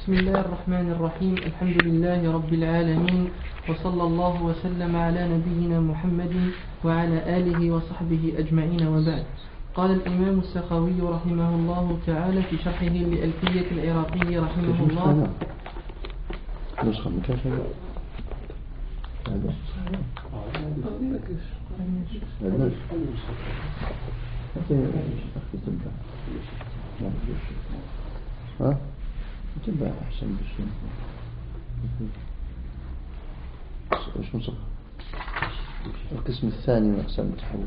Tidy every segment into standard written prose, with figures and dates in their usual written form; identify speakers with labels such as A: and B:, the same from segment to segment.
A: بسم الله الرحمن الرحيم. الحمد لله رب العالمين، وصلى الله وسلم على نبينا محمد وعلى آله وصحبه أجمعين، وبعد. قال الإمام السخاوي رحمه الله تعالى في شرحه لألفية العراقي رحمه الله:
B: نسخة من كيف ها تبع أحسن بشيء. إيش نسخة القسم الثاني من أقسام التحول؟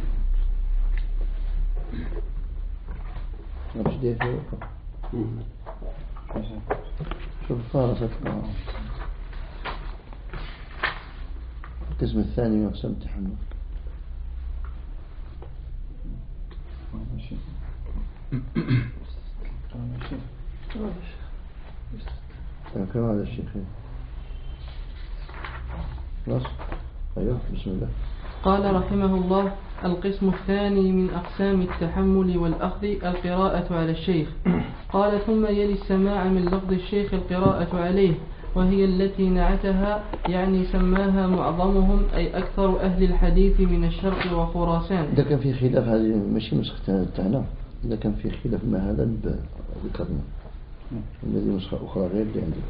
B: مش دي شوف فارست القسم الثاني من أقسام التحول. كم هذا الشيخ؟ خلاص. أيوه بسم الله.
A: قال رحمه الله: القسم الثاني من أقسام التحمل والأخذ القراءة على الشيخ. قال: ثم يلي السماع من لفظ الشيخ القراءة عليه، وهي التي نعتها، يعني سماها معظمهم أي أكثر أهل الحديث من الشرق وخراسان.
B: إذا كان في خلاف، هذه مش نسختنا تاعنا، إذا كان في خلاف ما هذا ذكرنا الذي نسخة أخرى غير اللي عندك.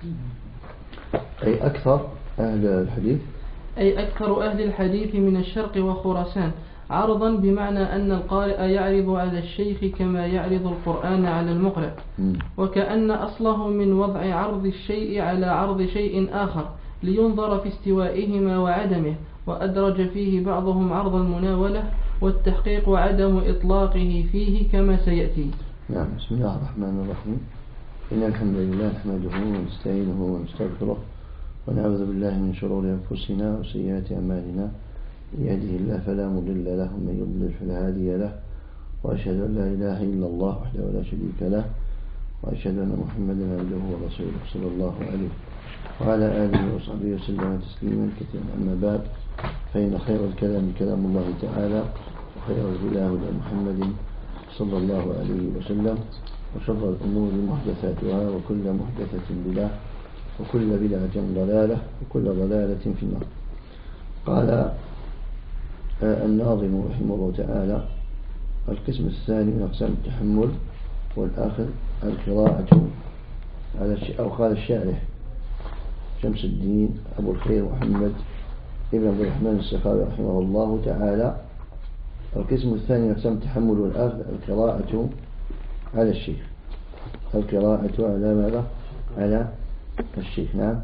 B: أي أكثر أهل الحديث،
A: أي أكثر أهل الحديث من الشرق وخراسان، عرضا بمعنى أن القارئ يعرض على الشيخ كما يعرض القرآن على المقرئ، وكأن أصله من وضع عرض الشيء على عرض شيء آخر لينظر في استوائهما وعدمه، وأدرج فيه بعضهم عرض المناولة، والتحقيق عدم إطلاقه فيه كما سيأتي.
B: نعم. بسم الله الرحمن الرحيم. إن الحمد لله نحمده ونستعينه ونستغفره، ونعوذ بالله من شرور أنفسنا وسيئات أعمالنا. يهده الله فلا مضل له، ومن يضلل فلا هادي له، وأشهد أن لا إله إلا الله وحده لا شريك له، وأشهد أن محمدا عبده ورسوله صلى الله عليه وعلى آله وصحبه وسلم تسليما كثيرا. أما بعد، فإن خير الكلام كلام الله تعالى، وخير الهدى هدى محمد صلى الله عليه وسلم، وشر الأمور محدثاتها، وكل محدثة بدعة، وكل بدعة ضلالة، وكل ضلالة في النار. قال الناظم رحمه الله تعالى: القسم الثاني من أقسام التحمل والآخر القراءة على أو قال الشارح شمس الدين أبو الخير محمد ابن عبد الرحمن السخاوي رحمه الله تعالى: القسم الثاني من أقسام التحمل والآخر القراءة على الشيخ. القراءة على ماذا؟ على الشيخ. نعم.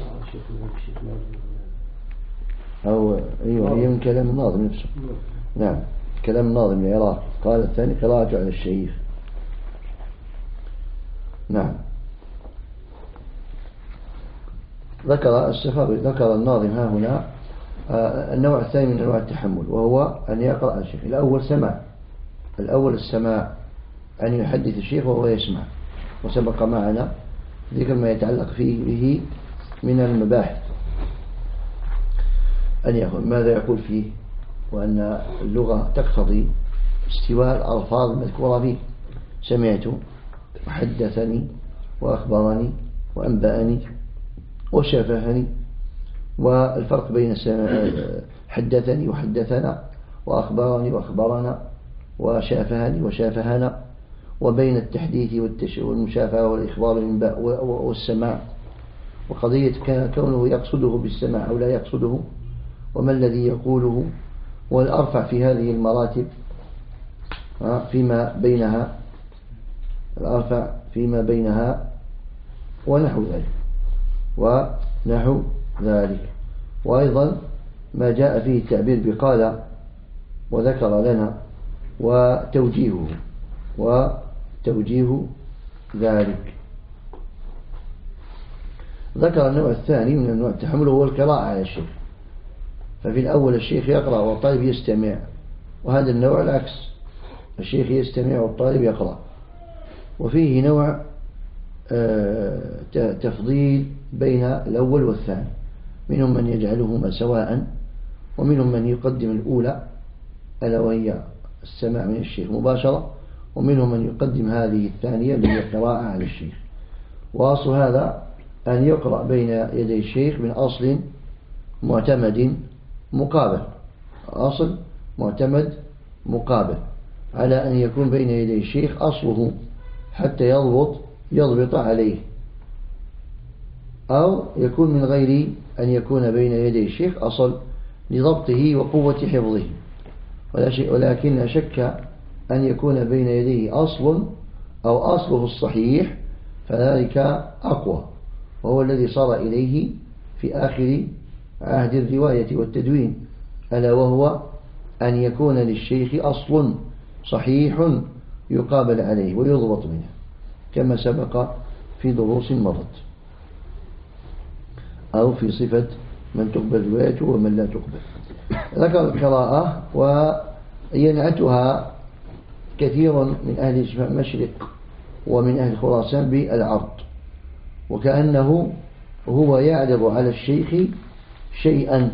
B: أو أيوه، هي من كلام الناظم نفسه. نعم، كلام الناظم العراقي. قال الثاني قراءة على الشيخ. نعم. ذكر الناظم ها هنا النوع الثاني من أنواع التحمل، وهو أن يقرأ على الشيخ. الأول السماع، أن يحدث الشيخ وهو يسمع، وسبق معنا ذكر ما يتعلق فيه به من المباحث، أن يقول ماذا يقول فيه، وأن اللغة تقتضي استواء الألفاظ المذكورة فيه. سمعت وحدثني وأخبرني وأنبأني وشافهني، والفرق بين حدثني وحدثنا وأخبرني وأخبرنا وشافهني وشافهنا، وبين التحديث والمشافهة والإخبار والسماع، وقضية كونه يقصده بالسماع أو لا يقصده، وما الذي يقوله، والأرفع في هذه المراتب فيما بينها ونحو ذلك. وأيضا ما جاء فيه التعبير بقال وذكر لنا، وتوجيه ذلك. ذكر النوع الثاني من أنواع التحمل هو القراءة على الشيخ. ففي الأول الشيخ يقرأ والطالب يستمع، وهذا النوع العكس، الشيخ يستمع والطالب يقرأ. وفيه نوع تفضيل بين الأول والثاني، منهم من يجعلهما سواء، ومنهم من يقدم الأولى ألا وهي السماع من الشيخ مباشرة، ومنهم من يقدم هذه الثانية اللي هي القراءة على الشيخ. وأصل هذا أن يقرأ بين يدي الشيخ من أصل معتمد مقابل، أصل معتمد مقابل، على أن يكون بين يدي الشيخ أصله حتى يضبط عليه، أو يكون من غير أن يكون بين يدي الشيخ أصل لضبطه وقوة حفظه، ولكن شك أن يكون بين يديه أصل أو أصله الصحيح، فذلك أقوى، وهو الذي صار إليه في آخر عهد الرواية والتدوين، ألا وهو أن يكون للشيخ أصل صحيح يقابل عليه ويضبط منه، كما سبق في دروس مرت، أو في صفة من تقبل روايته ومن لا تقبل. ذكر القراءة وينعتها كثير من أهل المشرق ومن أهل خراسان بالعرض، وكأنه هو يعرض على الشيخ شيئا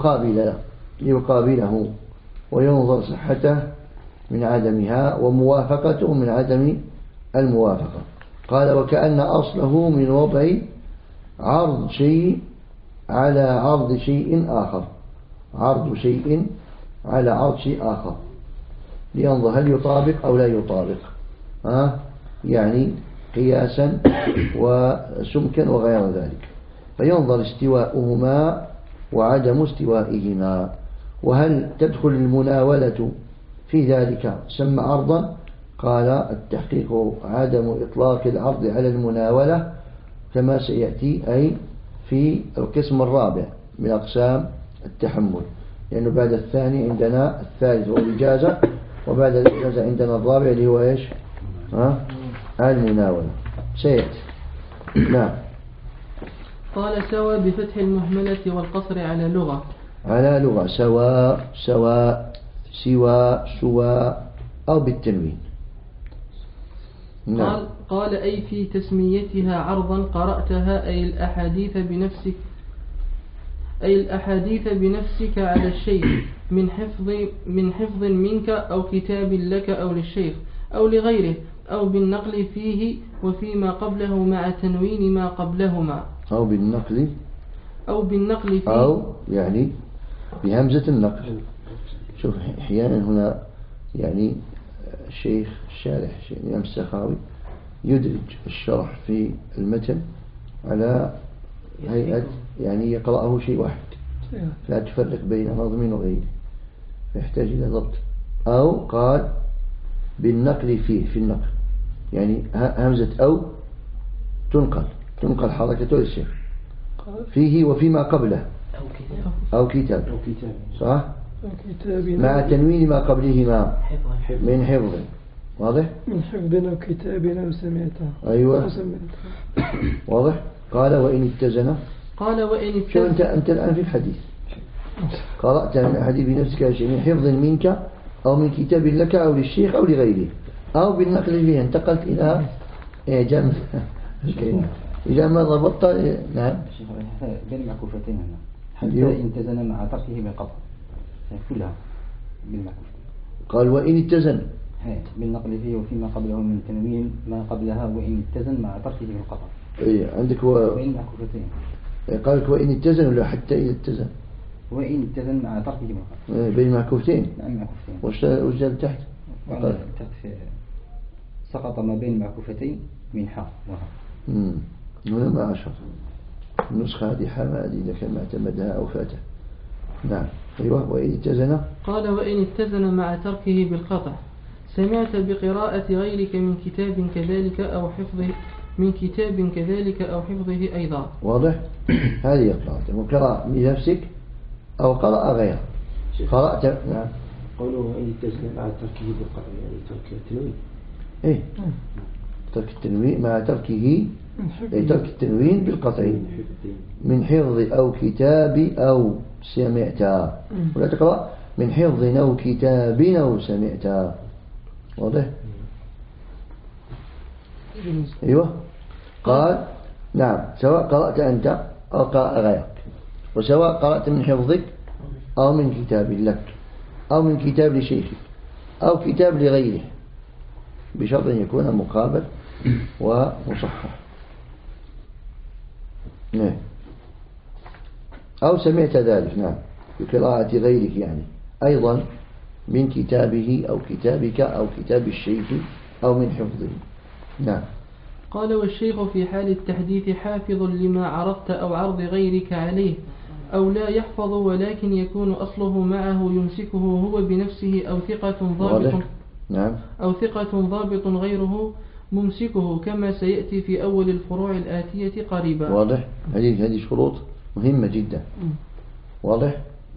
B: ليقابله وينظر صحته من عدمها وموافقته من عدم الموافقة. قال وكأن أصله من وضع عرض شيء على عرض شيء آخر، عرض شيء على عرض شيء آخر، لينظر هل يطابق أو لا يطابق، يعني قياسا وسمكا وغير ذلك، فينظر استواؤهما وعدم استوائهما، وهل تدخل المناولة في ذلك سمى عرضا؟ قال التحقيق عدم إطلاق العرض على المناولة كما سيأتي، أي في القسم الرابع من أقسام التحمل، لأنه بعد الثاني عندنا الثالث هو الإجازة، وبعد الإجازة عندنا الرابع اللي هو إيش؟ المناولة سيأتي. نعم.
A: قال سوى بفتح المهملة والقصر على لغة،
B: على لغة سواء سواء سوى سواء أو بالتنوين. نعم.
A: قال أي في تسميتها عرضا قرأتها أي الأحاديث بنفسك على الشيخ من حفظ منك أو كتاب لك أو للشيخ أو لغيره، أو بالنقل فيه وفيما قبله مع تنوين ما قبلهما،
B: أو بالنقل
A: فيه،
B: أو يعني بهمزة النقل. شوف أحيانا هنا يعني الشيخ الشارح الإمام السخاوي يدرج الشرح في المتن على هيئة يعني يقرأه شيء واحد، لا تفرق بين نظم وغيره، فيحتاج إلى ضبط. أو قال بالنقل فيه، في النقل يعني همزة أو تنقل حركته للشيخ، فيه وفيما قبله أو كتاب صح، مع تنوين ما قبلهما من حفظ، واضح؟
C: من حفظنا وكتابنا وسمعتها.
B: أيوة واضح. قال وإن اتزن، شو أنت الآن في الحديث قرأت من الحديث بنفسك شيء من حفظ منك أو من كتاب لك أو للشيخ أو لغيره، أو بالنقل فيه انتقلت إلى إعجام إذا ما ضبطت. نعم.
D: بين معكوفتين هنا حتى انتزن مع تركه بالقطع كلها بالمعكوفتين.
B: قال وإن اتزن
D: بالنقل فيه وفيما قبله من تنوين ما قبلها، وإن اتزن مع تركه بالقطع.
B: عندك
D: بين معكوفتين.
B: قال لك وإن اتزن ولا حتى إذا اتزن؟
D: وإن اتزن مع تركه بالقطع.
B: بين معكوفتين.
D: نعم معكوفتين.
B: وش جاء تحت؟
D: تحت سقط ما بين معكوفتين من حاء وها.
B: هنا ما عشر النسخة هذه حمادي إذا كان اعتمدها أو فاته. نعم. أيوة. وإن اتزن،
A: قال وإن اتزن مع تركه بالقطع. سمعت بقراءة غيرك من كتاب كذلك أو حفظه، من كتاب كذلك أو حفظه أيضا.
B: واضح. هذه قراءة وقراءة بنفسك أو قراءة غيره. قرأت. نعم.
E: قوله وإن اتزن مع تركه بالقطع يعني ترك التنوين.
B: إيه ترك التنوين مع تركه، ترك التنوين بالقطع من حفظ أو كتاب أو سمعت، ولا تقرأ من حفظ أو كتاب أو سمعت. واضح. أيوة. قال نعم سواء قرأت أنت أو قرأ غيرك، وسواء قرأت من حفظك أو من كتاب لك أو من كتاب لشيخك أو كتاب لغيره، بشرط أن يكون مقابل ومصحح. نعم. أو سمعت ذلك نعم بقراءة غيرك يعني أيضا من كتابه أو كتابك أو كتاب الشيخ أو من حفظه. نعم.
A: قال والشيخ في حال التحديث حافظ لما عرضت أو عرض غيرك عليه، أو لا يحفظ ولكن يكون أصله معه يمسكه هو بنفسه، أو ثقة ضابط
B: نعم.
A: أو ثقة ضابط غيره ممسكه، كما سيأتي في أول الفروع الآتية قريبا.
B: واضح. هذه شروط مهمة جدا. واضح.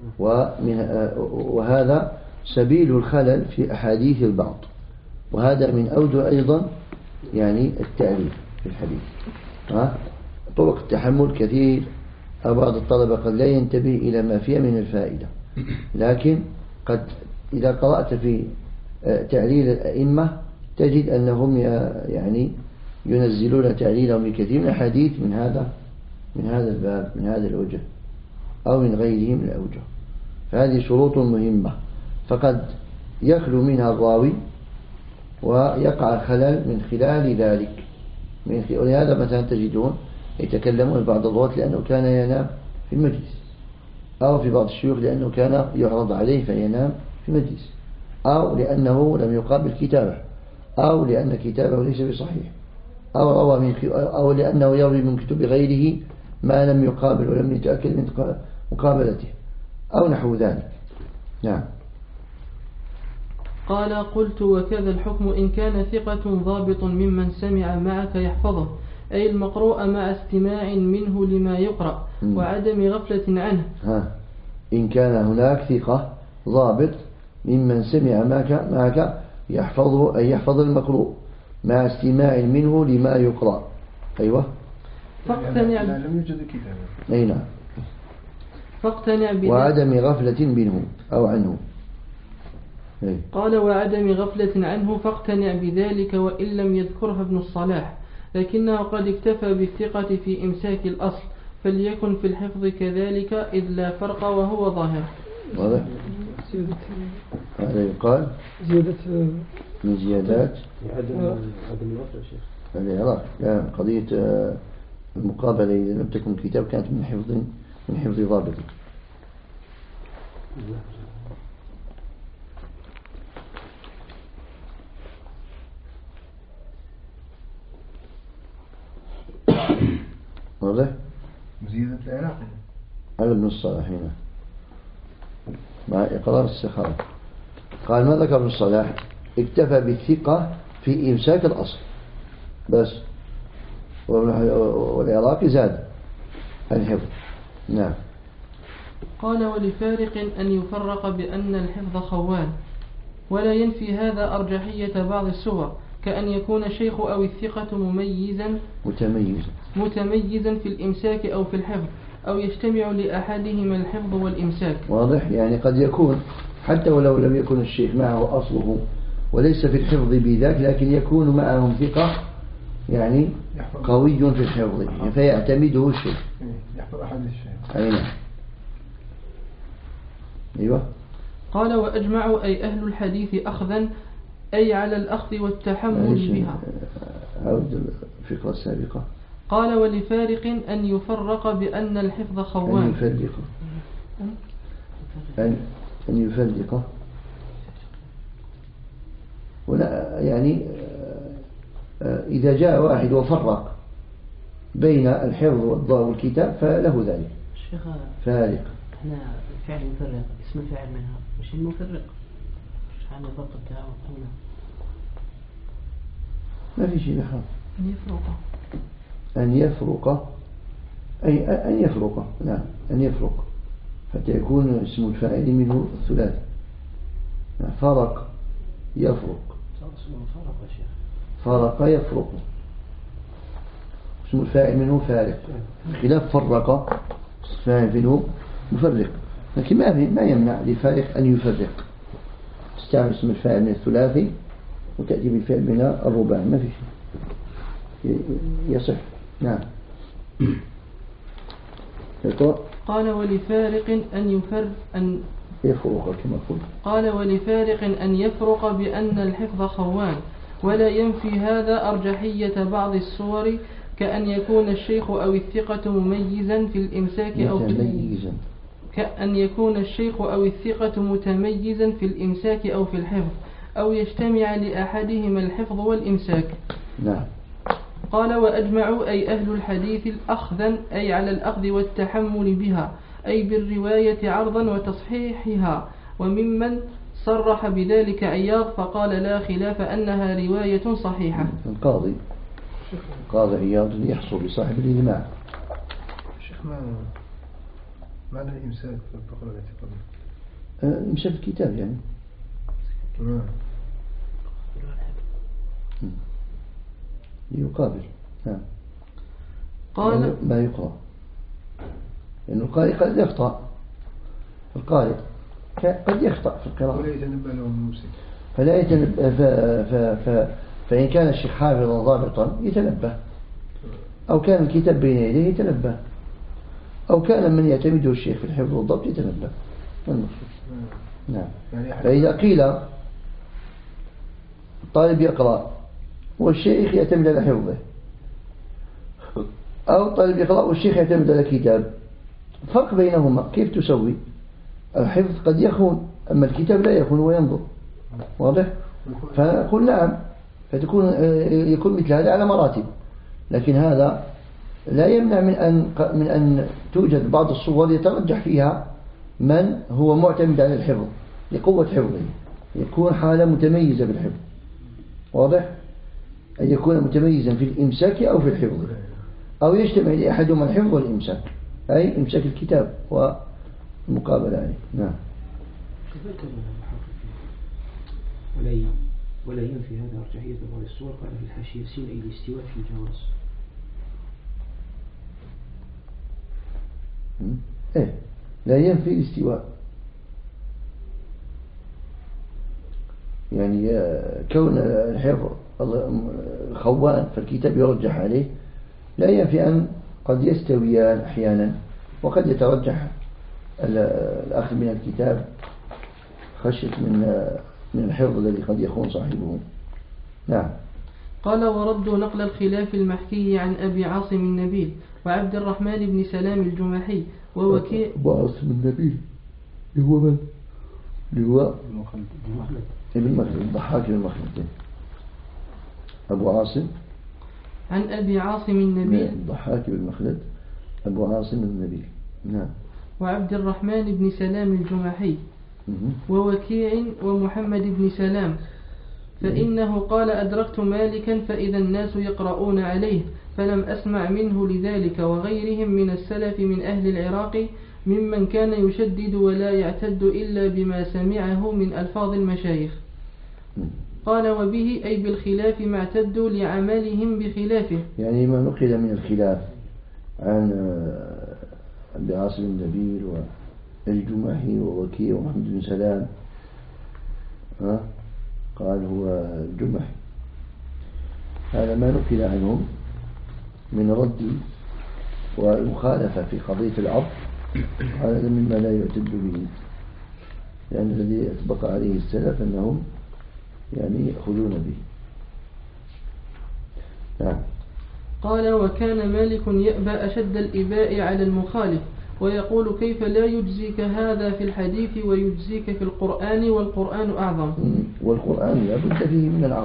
B: وهذا سبيل الخلل في أحاديث البعض، وهذا من أوجه أيضا يعني التأليف في الحديث. طرق التحمل كثير، بعض الطلبة قد لا ينتبه إلى ما فيها من الفائدة، لكن قد إذا قرأت في تعليل الأئمة تجد أنهم يعني ينزلون تعليلهم لكثير من الحديث من هذا الباب، من هذا الوجه أو من غيره من الأوجه. فهذه شروط مهمة، فقد يخلو منها الراوي ويقع خلل من خلال ذلك. ولهذا مثلا تجدون يتكلمون بعض الرواة لأنه كان ينام في المجلس، أو في بعض الشيوخ لأنه كان يعرض عليه فينام في المجلس، أو لأنه لم يقابل كتابه، أو لأن كتابه ليس بصحيح، أو لأنه يروي من كتب غيره ما لم يقابل ولم يتأكد من مقابلته، أو نحو ذلك. نعم.
A: قال قلت وكذا الحكم إن كان ثقة ضابط ممن سمع معك يحفظه، أي المقروء مع استماع منه لما يقرأ وعدم غفلة عنه.
B: إن كان هناك ثقة ضابط ممن سمع معك يحفظه، أي يحفظ المقروء مع استماع منه لما يقرأ. أيوة.
A: فاقتنع
F: لم يوجد كتابة.
B: أي نعم.
A: فاقتنع
B: وعدم غفلة منه أو عنه.
A: قال وعدم غفلة عنه، فاقتنع بذلك وإن لم يذكرها ابن الصلاح، لكنه قد اكتفى بالثقة في إمساك الأصل، فليكن في الحفظ كذلك إذ لا فرق وهو ظاهر.
B: واضح. هذا يقال
C: زيادة
B: من زيادات
E: عدم الوفر شيخ.
B: هذا لا قضية المقابلة إذا لم تكن كتاب كانت من حفظ ضابط. واضح؟
F: زيادة العراق
B: على ابن الصلاح هنا مع إقرار السخاوة. قال ما ذكر ابن الصلاح؟ اكتفى بالثقة في إمساك الأصل بس، والعراقي زاد الحفظ. نعم.
A: قال ولفارق أن يفرق بأن الحفظ خوان، ولا ينفي هذا أرجحية بعض السور، كأن يكون الشيخ أو الثقة متميزا في الإمساك أو في الحفظ، أو يجتمع لأحدهما الحفظ والإمساك.
B: واضح. يعني قد يكون حتى ولو لم يكن الشيخ معه أصله وليس في الحفظ بذاك، لكن يكون معهم ثقة يعني قوي في الحفظ فيعتمده الشيخ.
F: يحفظ أحد الشيخ.
B: أي نعم. أيوة.
A: قال وأجمعوا أي أهل الحديث أخذا، أي على الأخذ والتحمل بها.
B: عود الفقرة السابقة.
A: قال ولفارق أن يفرق بأن الحفظ خوان.
B: أن يفرق ولا يعني إذا جاء واحد وفرق بين الحفظ والكتاب فله ذلك.
G: الشيخ
B: فارق.
G: هنا الفعل يفرق، اسم الفاعل منها مش المفرق، مش عن ضبط التهاون هنا.
B: ما في شيء بحرف. أن يفرق أي أن يفرق. نعم. أن يفرق حتى يكون اسم الفاعل منه الثلاثي. فرق يفرق. فرق يفرق. اسم الفاعل منه فارق، خلاف فرق الفاعل منه مفرق. لكن ما يمنع لفارق أن يفرق، تستعمل اسم الفاعل من الثلاثي وتأتي بالفعل من الرباعي، ما في شيء يصح. نعم.
A: قال ولفارق أن
B: يفرق كما قلت.
A: قال ولفارق أن يفرق بأن الحفظ خوان، ولا ينفي هذا أرجحية بعض الصور، كأن يكون الشيخ أو الثقة مميزا في الإمساك أو في كأن يكون الشيخ أو الثقة متميزا في الإمساك أو في الحفظ، أو يجتمع لأحدهما الحفظ والإمساك.
B: نعم.
A: قال: وأجمعوا أي أهل الحديث أخذا أي على الأخذ والتحمل بها، أي بالرواية عرضا وتصحيحها. وممن صرح بذلك عياض فقال: لا خلاف أنها رواية صحيحة.
B: القاضي عياض يحصل بصاحب الإجماع.
F: شيخ ما معنى الإمساك في الفقرة التي قبل؟
B: إمساك الكتاب يعني. يقابل. نعم.
A: قال:
B: ما يقرأ، لأنه القارئ قد يخطأ، القارئ قد يخطأ في القراءة
F: ولا يتنبأ له الممسك،
B: فلا يتنبأ. فإن كان الشيخ حافظا ضابطا يتنبه، أو كان الكتاب بين يديه يتنبه، أو كان من يعتمده الشيخ في الحفظ والضبط يتنبه. المقصود. نعم. فإذا قيل الطالب يقرأ والشيخ يعتمد على حفظه، أو الطالب يقرأ والشيخ يعتمد على الكتاب، فرق بينهما كيف تسوي؟ الحفظ قد يخون، أما الكتاب لا يخون وينظر. واضح؟ فنقول نعم، يكون مثل هذا على مراتب، لكن هذا لا يمنع من أن توجد بعض الصور يترجح فيها من هو معتمد على الحفظ لقوة حفظه، يكون حالة متميزة بالحفظ. واضح؟ أن يكون متميزا في الإمساك أو في الحفظ، أو يجتمع لأحدهما الحفظ والإمساك، أي إمساك الكتاب والمقابلة عليه. نعم.
E: ولا ينفي هذا أرجحية بعض الصور. قال في الحاشية سين أي الاستواء في الجواز.
B: إيه، لا ينفي الاستواء، يعني كون الحفظ خوان فالكتاب يرجح عليه لا ينفي أن قد يستويان أحيانا، وقد يترجح الأخذ من الكتاب خشية من الحفظ الذي قد يكون صاحبه. نعم.
A: قال: ورد نقل الخلاف المحكي عن أبي عاصم النبيل وعبد الرحمن بن سلام الجمحي ووكيع.
B: أبو عاصم النبيل هو من؟ هو ابن مخلد، الضحاك بن مخلد. أبو عاصم
A: عن أبي عاصم النبيل،
B: الضحاك بن مخلد، أبو عاصم النبيل. نعم.
A: وعبد الرحمن بن سلام الجمحي ووكيع ومحمد بن سلام، فإنه قال: أدركت مالكا فإذا الناس يقرؤون عليه، فلم أسمع منه لذلك وغيرهم من السلف من أهل العراق ممن كان يشدد ولا يعتد إلا بما سمعه من ألفاظ المشايخ. قال: وبه أي بالخلاف ما اعتدوا لعملهم بخلافه، يعني
B: ما نقل من الخلاف عن أبي عاصم النبيل والجمحي ووكيع ومحمد بن سلام، قال هو الجمحي، هذا ما نقل عنهم من رد والمخالفة في قضية العرض، هذا مما لا يعتد به، يعني الذي أطبق عليه السلف أنهم يعني يأخذون به. نعم.
A: قال: وكان مالك يأبى أشد الإباء على المخالف، ويقول: كيف لا يجزيك هذا في الحديث ويجزيك في القرآن والقرآن أعظم.
B: والقرآن لا بد فيه من العرض،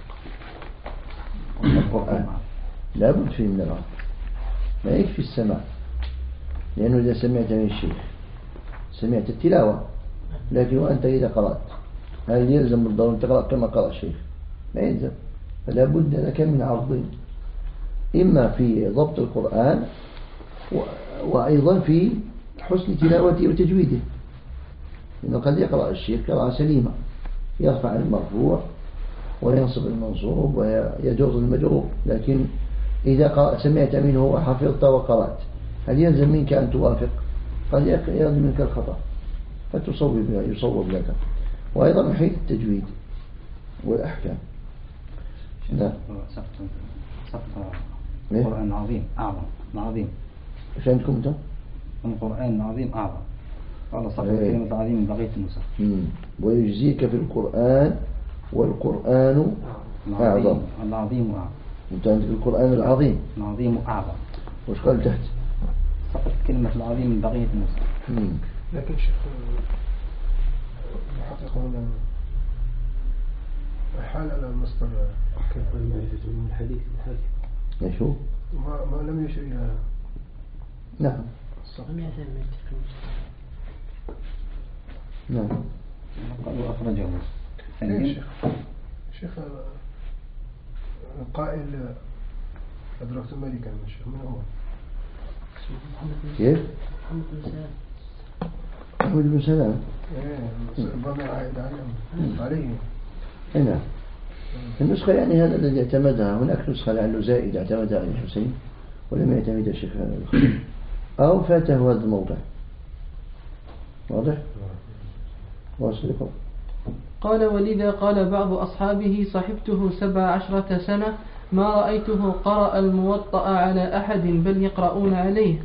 B: القرآن لا بد فيه من العرض، ما يكفي السماع، لأنه إذا سمعت من الشيخ سمعت التلاوة، لكن وأنت إذا قرأت هل يلزم بالضرورة أن تقرأ كما قرأ الشيخ؟ لا يلزم، فلا بد لك من عرض، إما في ضبط القرآن وأيضا في حسن تلاوته وتجويده، لأنه قد يقرأ الشيخ قراءة سليمة، يرفع المرفوع وينصب المنصوب ويجر المجرور، لكن إذا سمعت منه وحفظت وقرأت هل يلزم منك أن توافق؟ قد يلزم منك الخطأ يصوب لك، وأيضا من حيث التجويد والأحكام.
D: لا سقط القرآن العظيم أعظم عظيم.
B: إيش عندكم أنت؟
D: القرآن العظيم أعظم، قال سقط كلمة عظيم من بقية النسخ.
B: ويجزيك في القرآن والقرآن أعظم.
D: العظيم أعظم.
B: أنت عندك القرآن العظيم.
D: العظيم أعظم.
B: وش قال تحت؟
D: سقط كلمة العظيم من بقية النسخ.
F: لكن شيخ يحققون حال على المصدر
E: كيف معرفة من الحديث الحديث
B: شو؟
F: ما لم يشر إلى.
B: نعم. نعم.
D: قالوا أخرجه.
F: شيخ القائل أدركت ملكا من الشيخ من هو؟
B: كيف؟
G: محمد بن سلام.
B: محمد بن سلام.
F: ربما عائد عليه.
B: نعم. النسخة يعني هذا الذي اعتمدها. هناك نسخة لعله زائد اعتمدها علي الحسين ولم يعتمد الشيخ هذا الخطيب أو فاته هذا الموضع. واضح؟ واصلكم.
A: قال ولذا قال بعض أصحابه صحبته 17 سنة ما رأيته قرأ الموطأ على أحد بل يقرؤون عليه.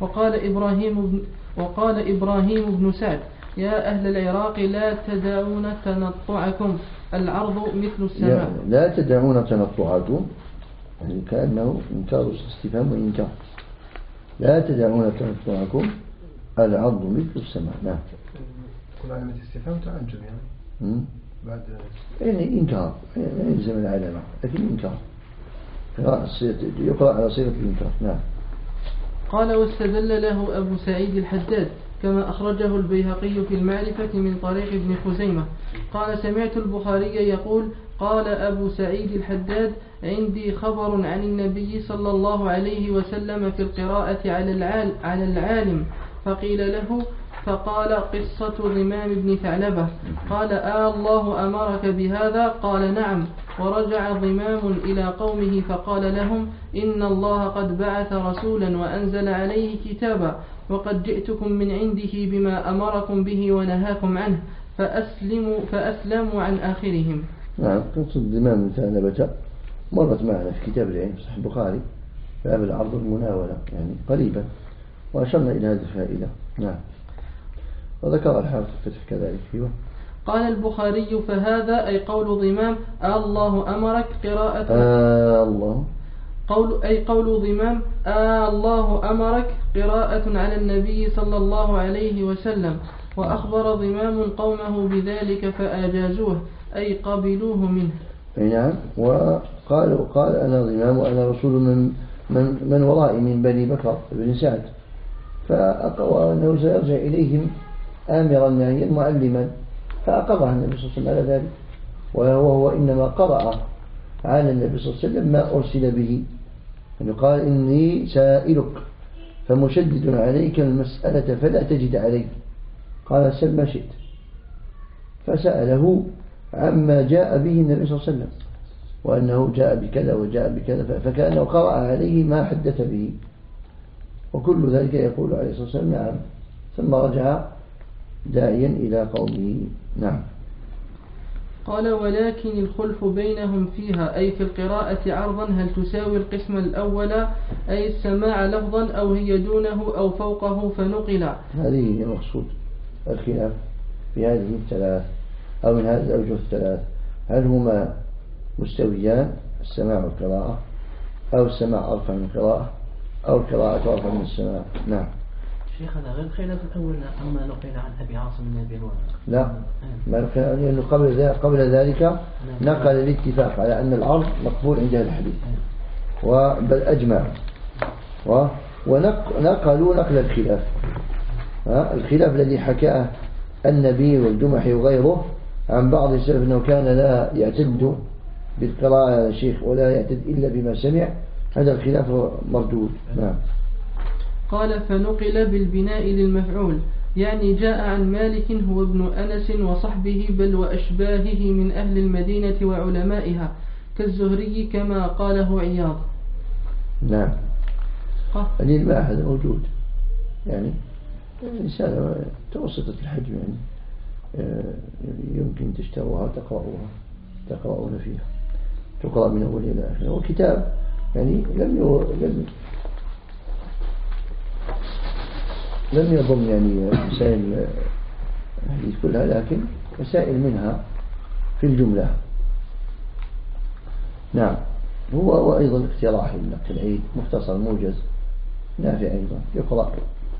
A: وقال إبراهيم بن سعد يا أهل العراق لا تدعون تنطعكم العرض مثل السماء.
B: لا تدعون تنطعكم يعني كأنه إنكار استفهام وإنكار. لا تدعون تنطعكم العرض مثل السماء. نعم.
F: كل علامة استفهام تعجب يعني. بعد
B: يعني إنكار يعني يلزم العلامة لكن إنكار يقرأ على صيغة الإنكار. نعم.
A: قال واستدل له أبو سعيد الحداد كما أخرجه البيهقي في المعرفة من طريق ابن خزيمة قال سمعت البخاري يقول قال أبو سعيد الحداد عندي خبر عن النبي صلى الله عليه وسلم في القراءة على العالم فقيل له فقال قصة ضمام بن ثعلبة قال الله أمرك بهذا قال نعم ورجع ضمام إلى قومه فقال لهم إن الله قد بعث رسولا وأنزل عليه كتابا وقد جئتكم من عنده بما أمركم به ونهاكم عنه فأسلموا عن آخرهم.
B: نعم. قصة ضمام بن ثعلبة مرت معنا في كتاب العلم في صحيح البخاري باب العرض المناولة يعني قريبا وأشرنا إلى هذه الفائدة. نعم. وذكر الحافظ الفتح كذلك. أيوه.
A: قال البخاري فهذا أي قول ضمام الله أمرك قراءة
B: الله
A: قول ضمام الله أمرك قراءة على النبي صلى الله عليه وسلم وأخبر ضمام قومه بذلك فأجازوه أي قبلوه منه.
B: نعم. وقال أنا ضمام وأنا رسول من ورائي من بني بكر بن سعد فأقوى أنه سيرجع إليهم آمرا ناهيا معلما فأقرها النبي صلى الله عليه وسلم على ذلك وهو إنما قرأ على النبي صلى الله عليه وسلم ما أرسل به يعني قال إني سائلك فمشدد عليك المسألة فلا تجد علي قال سل ما شئت فسأله عما جاء به النبي صلى الله عليه وسلم وأنه جاء بكذا وجاء بكذا فكأنه قرأ عليه ما حدث به وكل ذلك يقول عليه الصلاة والسلام نعم ثم رجع داعيا إلى قومه. نعم.
A: قال ولكن الخلف بينهم فيها أي في القراءة عرضا هل تساوي القسم الأول أي السماع لفظا أو هي دونه أو فوقه فنقل.
B: هذه هي المقصود الخلاف في هذه الثلاث أو من هذه الأوجه الثلاث هل هما مستويان السماع والقراءة أو السماع أرفع من القراءة أو القراءة أرفع من السماع. نعم.
G: شيخ هذا غير الخلاف الأول أما نقل عن أبي عاصم من أبي هريرة
B: لا ما نقل لأنه قبل ذلك نقل الاتفاق على أن العرض مقبول عند الحديث بل أجمع ونقلوا نقل الخلاف الخلاف الذي حكاه النبي والجمحي وغيره عن بعض السلف أنه كان لا يعتد بالقراءة على الشيخ ولا يعتد إلا بما سمع هذا الخلاف مردود. نعم.
A: قال فنقل بالبناء للمفعول يعني جاء عن مالك هو ابن أنس وصحبه بل وأشباهه من أهل المدينة وعلمائها كالزهري كما قاله عياض.
B: نعم. الإلماع هذا موجود يعني رسالة توسطة الحجم يعني يمكن تشتروها تقرؤون فيها تقرأ من أول إلى آخر وكتاب يعني لم يضم يعني مسائل الحديث كلها لكن مسائل منها في الجملة. نعم. هو وأيضا اقتراح لك العيد مختصر موجز نافع أيضا يقرأ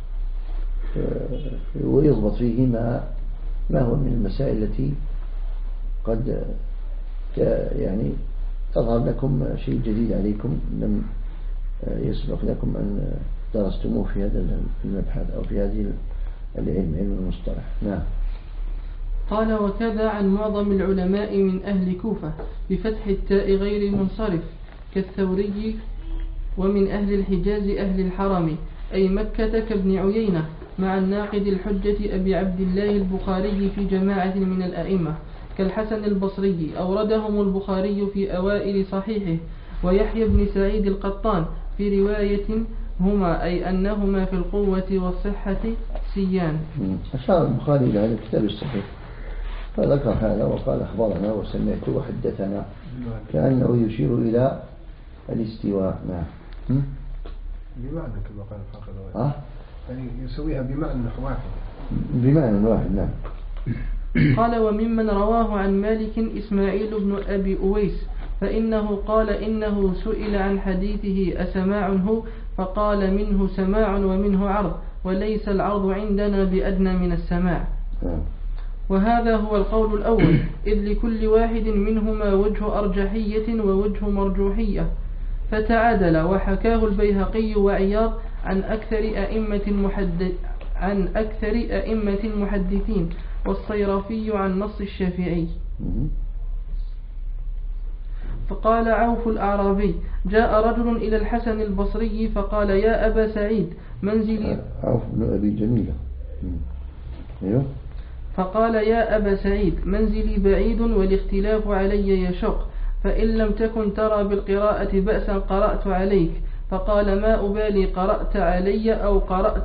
B: ويضبط فيه ما هو من المسائل التي قد يعني تظهر لكم شيء جديد عليكم لم يسبق لكم أن درستموه في هذا المبحث أو في هذه العلم علم المصطلح. نعم.
A: قال وكذا عن معظم العلماء من أهل كوفة بفتح التاء غير منصرف كالثوري، ومن أهل الحجاز أهل الحرم أي مكة كابن عيينة، مع الناقد الحجة أبي عبد الله البخاري في جماعة من الأئمة كالحسن البصري أوردهم البخاري في أوائل صحيحه، ويحيى بن سعيد القطان في رواية هما أي أنهما في القوة والصحة سيان.
B: أشار البخاري إلى هذا الكتاب الصحيح فذكر هذا وقال أخبرنا وسمعت وحدثنا كأنه يشير إلى الاستواء. نعم.
F: بمعنى كما قال الحافظ يعني يسويها بمعنى واحد.
B: بمعنى واحد. نعم.
A: قال وممن رواه عن مالك إسماعيل بن أبي أويس فإنه قال إنه سئل عن حديثه أسماع هو فقال منه سماع ومنه عرض وليس العرض عندنا بأدنى من السماع. وهذا هو القول الأول إذ لكل واحد منهما وجه أرجحية ووجه مرجوحية فتعادل. وحكاه البيهقي وعياض عن أكثر أئمة المحدثين والصيرفي عن نص الشافعي. فقال عوف الأعرابي جاء رجل إلى الحسن البصري فقال يا أبا سعيد منزلي
B: عوف بن أبي جميلة.
A: فقال يا أبا سعيد منزلي بعيد والاختلاف علي يشق فإن لم تكن ترى بالقراءة بأسا قرأت عليك. فقال ما أبالي قرأت علي أو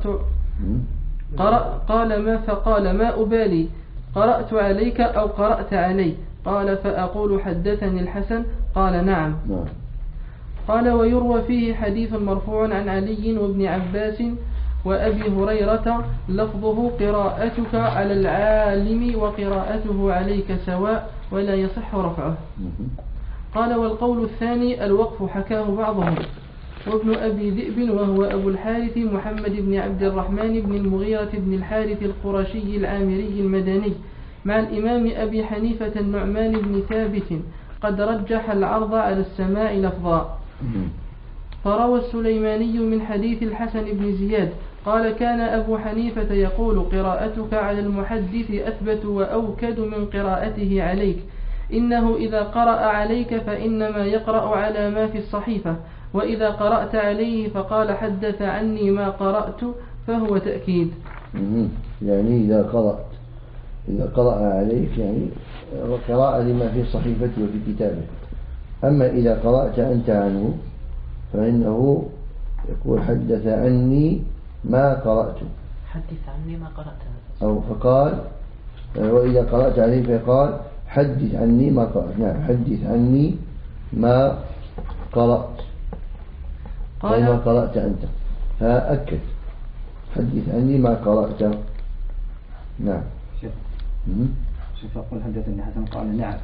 A: فقال ما أبالي قرأت عليك أو قرأت علي. قال فأقول حدثني الحسن. قال نعم. قال ويروى فيه حديث مرفوع عن علي وابن عباس وأبي هريرة لفظه قراءتك على العالم وقراءته عليك سواء ولا يصح رفعه. قال والقول الثاني الوقف حكاه بعضهم وابن أبي ذئب وهو أبو الحارث محمد بن عبد الرحمن بن المغيرة بن الحارث القرشي العامري المدني مع الإمام أبي حنيفة النعمان بن ثابت قد رجح العرض على السماع لفظا. فروى السليماني من حديث الحسن بن زياد قال كان أبو حنيفة يقول قراءتك على المحدث أثبت وأوكد من قراءته عليك إنه إذا قرأ عليك فإنما يقرأ على ما في الصحيفة وإذا قرأت عليه فقال حدث عني ما قرأت فهو تأكيد.
B: يعني إذا قرأ عليك يعني قراءة لما في صحيفتي وفي كتابه. أما إذا قرأت أنت عنه فإنه يقول حدث عني ما قرأت.
G: حدث عني ما قرأت.
B: أو فقال وإذا قرأت عليه فقال حدث عني ما قرأت. نعم حدث عني ما قرأت وما قرأت أنت فأكد حدث عني ما قرأت. نعم.
D: شوف أقول حدثني حسن قال نعم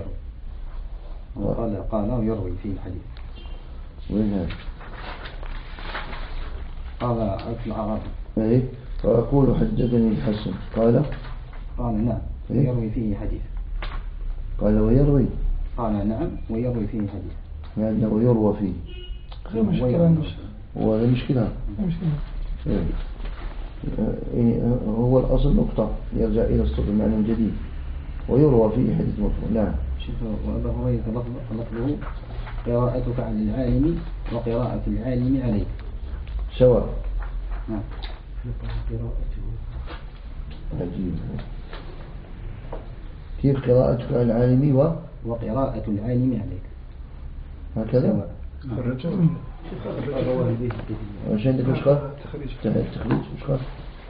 D: ويروي قال ويروي في الحديث.
B: وين هذا؟
D: قال عبد العربي
B: إيه فأقول حدثني الحسن قال
D: نعم ويروي فيه حديث.
B: قال ويروي
D: قال نعم ويروي فيه حديث
B: يعني ويروى فيه ولا مشكلة. هو الأصل نقطة يرجع إلى الصدر معنى جديد ويروى فيه حديث مرفوع. نعم.
D: شوف وأبا هريرة لفظه قراءتك عن العالم وقراءة العالم عليك
B: سواء.
D: نعم.
B: عجيب. كيف قراءتك عن العالم
D: وقراءة العالم عليك
B: هكذا
F: الرجل
B: وش عندك وش قال التخريج وش قال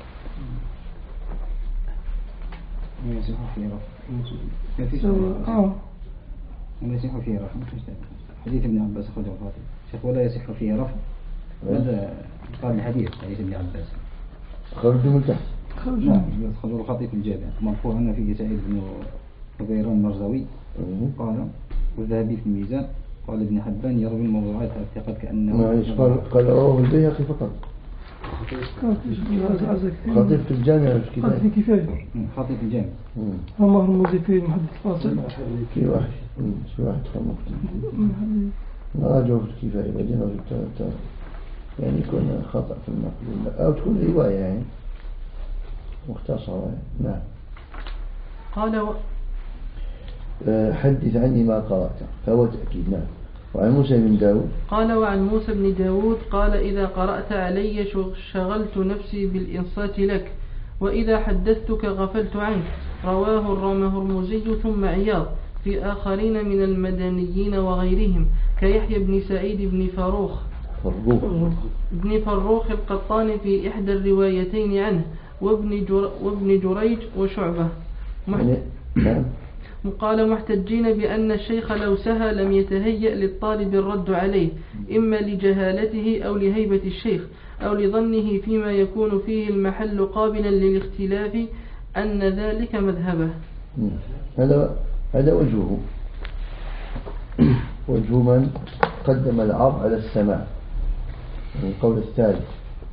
D: يصح فيه يصح فيه رفع حديث ابن عباس أخرجه الخطيب شيخ ولا يصح فيه رفع. هذا قال الحديث حديث ابن عباس
B: خرج من تحت.
D: نعم أخرجه الخطيب في الجامع مرفوع أن فيه سعيد بن حبيران المرزوي قال والذهبي في الميزان قال ابن حبان يروي الموضوعات الثقات كأنه
B: قال رواه البيهقي فقط. خطيب في الجامع في كتاب
C: خطيب كفاية
D: خطيب في الجامع
C: عمر الموزيفي محدث فاصل
B: في واحد خمق راجعوا في الكفاية بعدين يعني يكون خطأ في النقل أو تكون رواية يعني مختصرة. نعم.
A: قال
B: حدث عني ما قرأت فهو تأكيد. نعم. وعن موسى بن داود
A: قال وعن موسى بن داود قال إذا قرأت علي شغلت نفسي بالإنصات لك وإذا حدثتك غفلت عنك. رواه الرمهرمزي ثم عياض في آخرين من المدنيين وغيرهم كيحيى بن سعيد بن فروخ القطان في إحدى الروايتين عنه وابن جريج وشعبة.
B: نعم.
A: قال محتجين بأن الشيخ لو سهى لم يتهيأ للطالب الرد عليه إما لجهالته أو لهيبة الشيخ أو لظنه فيما يكون فيه المحل قابلا للاختلاف أن ذلك مذهبه.
B: هذا وجهه وجه من قدم العرض على السماع من القول الثالث.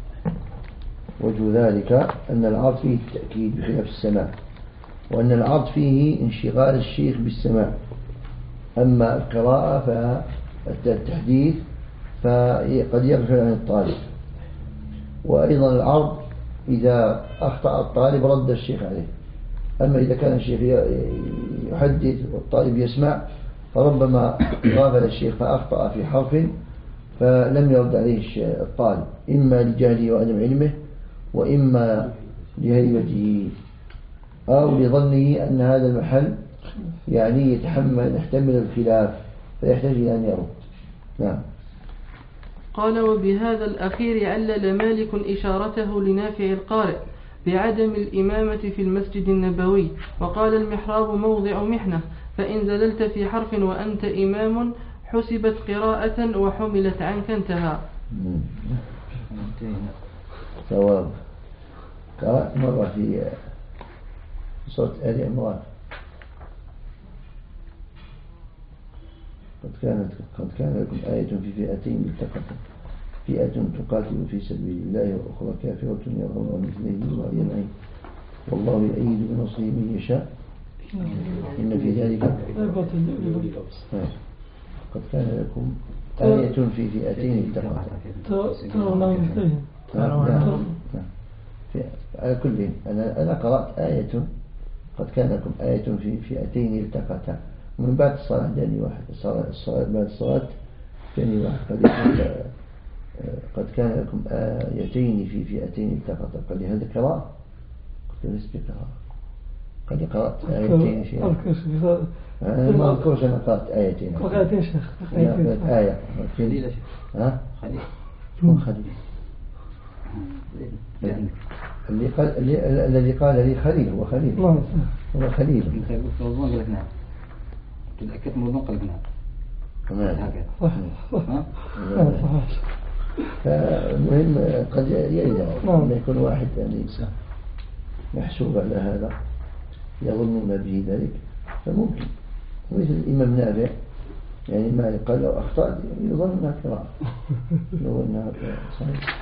B: وجه ذلك أن العرض فيه التأكيد بخلاف السماع وأن العرض فيه انشغال الشيخ بالسماع. أما القراءة فالتحديث فقد يغفل عن الطالب. وأيضا العرض إذا أخطأ الطالب رد الشيخ عليه. أما إذا كان الشيخ يحدث والطالب يسمع فربما غافل الشيخ فأخطأ في حرف فلم يرد عليه الطالب إما لجهله وعدم علمه وإما لهيبته أو لظنه أن هذا المحل يعني يحتمل الخلاف فيحتاج إلى أن يرد. نعم.
A: قال وبهذا الأخير علل مالك إشارته لنافع القارئ بعدم الإمامة في المسجد النبوي وقال المحراب موضع محنة فإن زللت في حرف وأنت إمام حسبت قراءة وحملت عنك انتهى.
B: ثواب. قرأت مرة في صوت آل عمران قد كان لكم آية في فئتين التقتا فئة تقاتل في سبيل الله وأخرى كافرة يرون مثله رأي العين والله يؤيد بنصره من يشاء إن في ذلك قد كان لكم آية في فئتين التقتا. على كل أنا قرأت آية قد كان لكم آية في فئتين التقتا من بعد الصلاة جاني واحد بعد الصلاة جاني واحد قد كان لكم آيتين في فئتين التقتا قال لي هذا قراءة قلت ليس بقراءة قد قرأت آيتين في أنا ما أذكرش أنا قرأت آيتين
C: قرأتين شيخ
B: آية
D: خليل
B: ها
D: خليل
B: خليل الذي قال لي خليل هو خليل هو خليل
D: موضوع قال لك نعم تتأكد موضوع قال لك نعم
B: فالمهم قد يرد لما يكون واحد يعني محسوب على هذا يظنون به ذلك فممكن مثل الإمام نافع يعني ما قال لو أخطأت يظن أنها قراءة يظن أنها صحيح.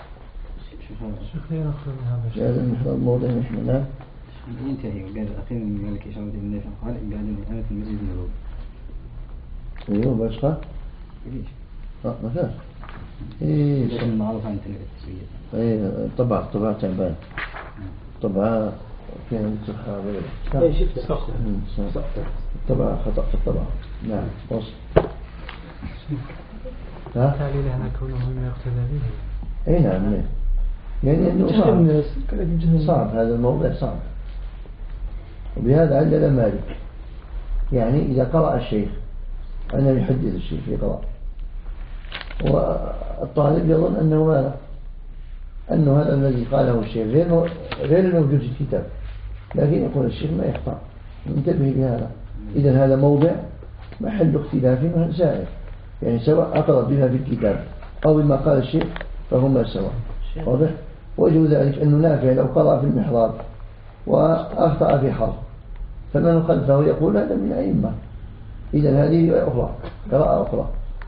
B: هذا المحراب موضع محمنا
D: ينتهي وقال أخيرا من ذلك إشارة النافع قال قال أنا في المسجد النبوي.
B: أيوه باشقى
D: ليش؟
B: ما فيش.
D: لكن معروف عن التسوية.
B: إيه طبعا تعبان. طبعا فيها نسخة غير.
E: إيه شفت
B: طبعا خطأ في الطبع. نعم وصل. ها؟
G: تعليل على كونه ما يقتدى به.
B: أي نعم يعني أنه صعب هذا الموضوع صعب. وبهذا علل مالك يعني إذا قرأ الشيخ أنه يحدث الشيخ يقرأ والطالب يظن أنه هذا الذي قاله الشيخ غير الموجود في الكتاب لكن يقول الشيخ ما يخطأ انتبه لهذا. إذن هذا موضع محل اختلاف سائر يعني سواء أقرأ بما في الكتاب أو بما قال الشيخ فهما سواء. واضح؟ وجه ذلك أنه نافع لو قرأ في المحراب وأخطأ في حرف فمن خلفه يقول هذا من أئمة إذن هذه أخرى قراءة أخرى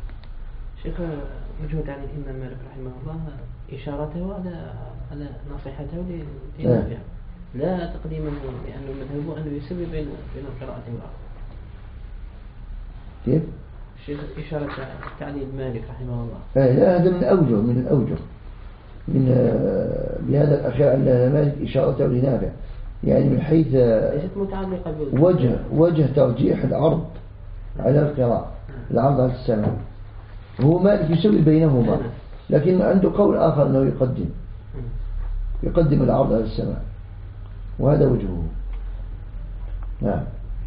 G: شيخ وجهد عن الإمام مالك رحمه الله إشارته على نصيحته لنافع، لا تقديمه لأنه مذهبه أنه يسوي بين القراءة والآخر.
B: كيف؟
G: الشيخ إشارة تعليل مالك رحمه الله.
B: لا، هذا من الأوجه بهذا الأخير أن مالك إشارته لنافع، يعني من حيث
G: ليست متعلقة
B: وجه ترجيح العرض على القراءة، العرض على السماع. هو مالك يسوي بينهما، لكن عنده قول آخر أنه يقدم العرض على السماع، وهذا وجهه. نعم.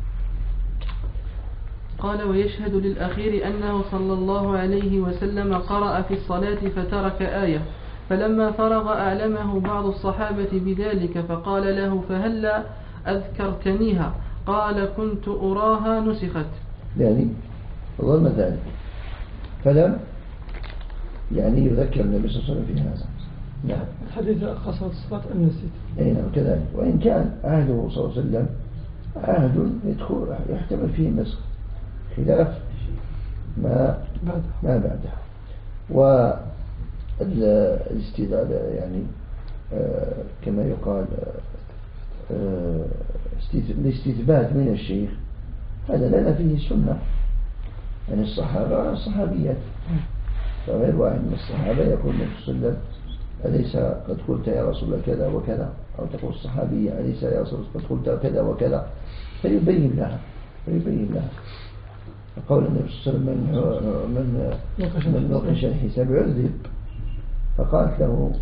A: قال: ويشهد للأخير أنه صلى الله عليه وسلم قرأ في الصلاة فترك آية، فلما فرغ أعلمه بعض الصحابة بذلك فقال له: فهلا أذكرتنيها؟ قال: كنت أراها نسخت.
B: يعني ظلم ذلك، فلم يعني يذكر النبي صلى الله عليه وسلم في هذا. نعم.
C: الحديث قصر الصلاة أن نسيت.
B: أي نعم كذلك. وإن كان عهده صلى الله عليه وسلم عهد يحتمل فيه النسخ خلاف ما بعده. والاستدلال يعني كما يقال الاستثبات من الشيخ هذا لنا فيه سنة عن الصحابة والصحابيات، فغير واحد من الصحابة يقول النبي صلى الله عليه وسلم: أليس قد قلت يا رسول الله كذا وكذا؟ أو تقول الصحابية: أليس يا رسول الله قد قلت كذا وكذا؟ فيبين لها. قول النبي صلى الله عليه وسلم: من نوقش الحساب عذب. فقالت له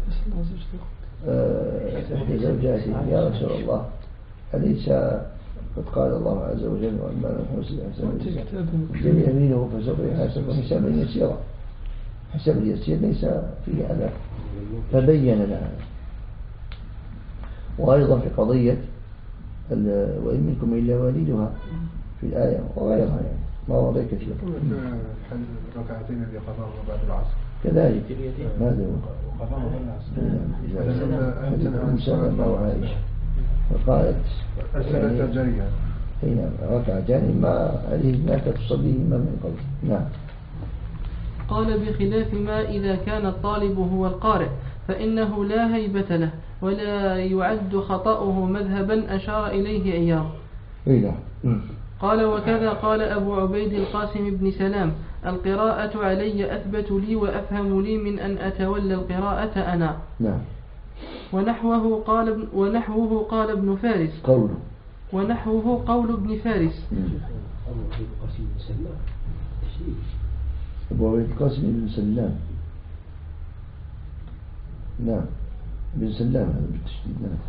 B: إحدى زوجاته: يا رسول الله أليس قد قال الله عز وجل: وأما من حسن الحساب يمينه فسوف يحاسب حسابا يسيرا. حساب اليسير ليس فيه عذاب، فبين لها. وأيضا في قضية وإن منكم إلا والدها في الآية وغيرها، يعني مواضيع كثيرة.
F: ركعتين اللي قضاهم بعد العصر
B: كذلك. ماذا هو؟
F: وقضاهم
B: إذا سلم أو عائشة فقالت
F: السنة الجارية
B: ركعتان ما عليه ما تصليهما من قبل. نعم.
A: قال: بخلاف ما إذا كان الطالب هو القارئ فإنه لا هيبة له ولا يعد خطأه مذهبا أشار إليه عياض. قال: وكذا قال أبو عبيد القاسم بن سلام: القراءة علي أثبت لي وأفهم لي من أن أتولى القراءة أنا.
B: نعم.
A: ونحوه قال ابن فارس. ونحوه قول ابن فارس.
B: أبو عبيد القاسم بن سلام. نعم، بن سلام هذا بالتشديد. نعم.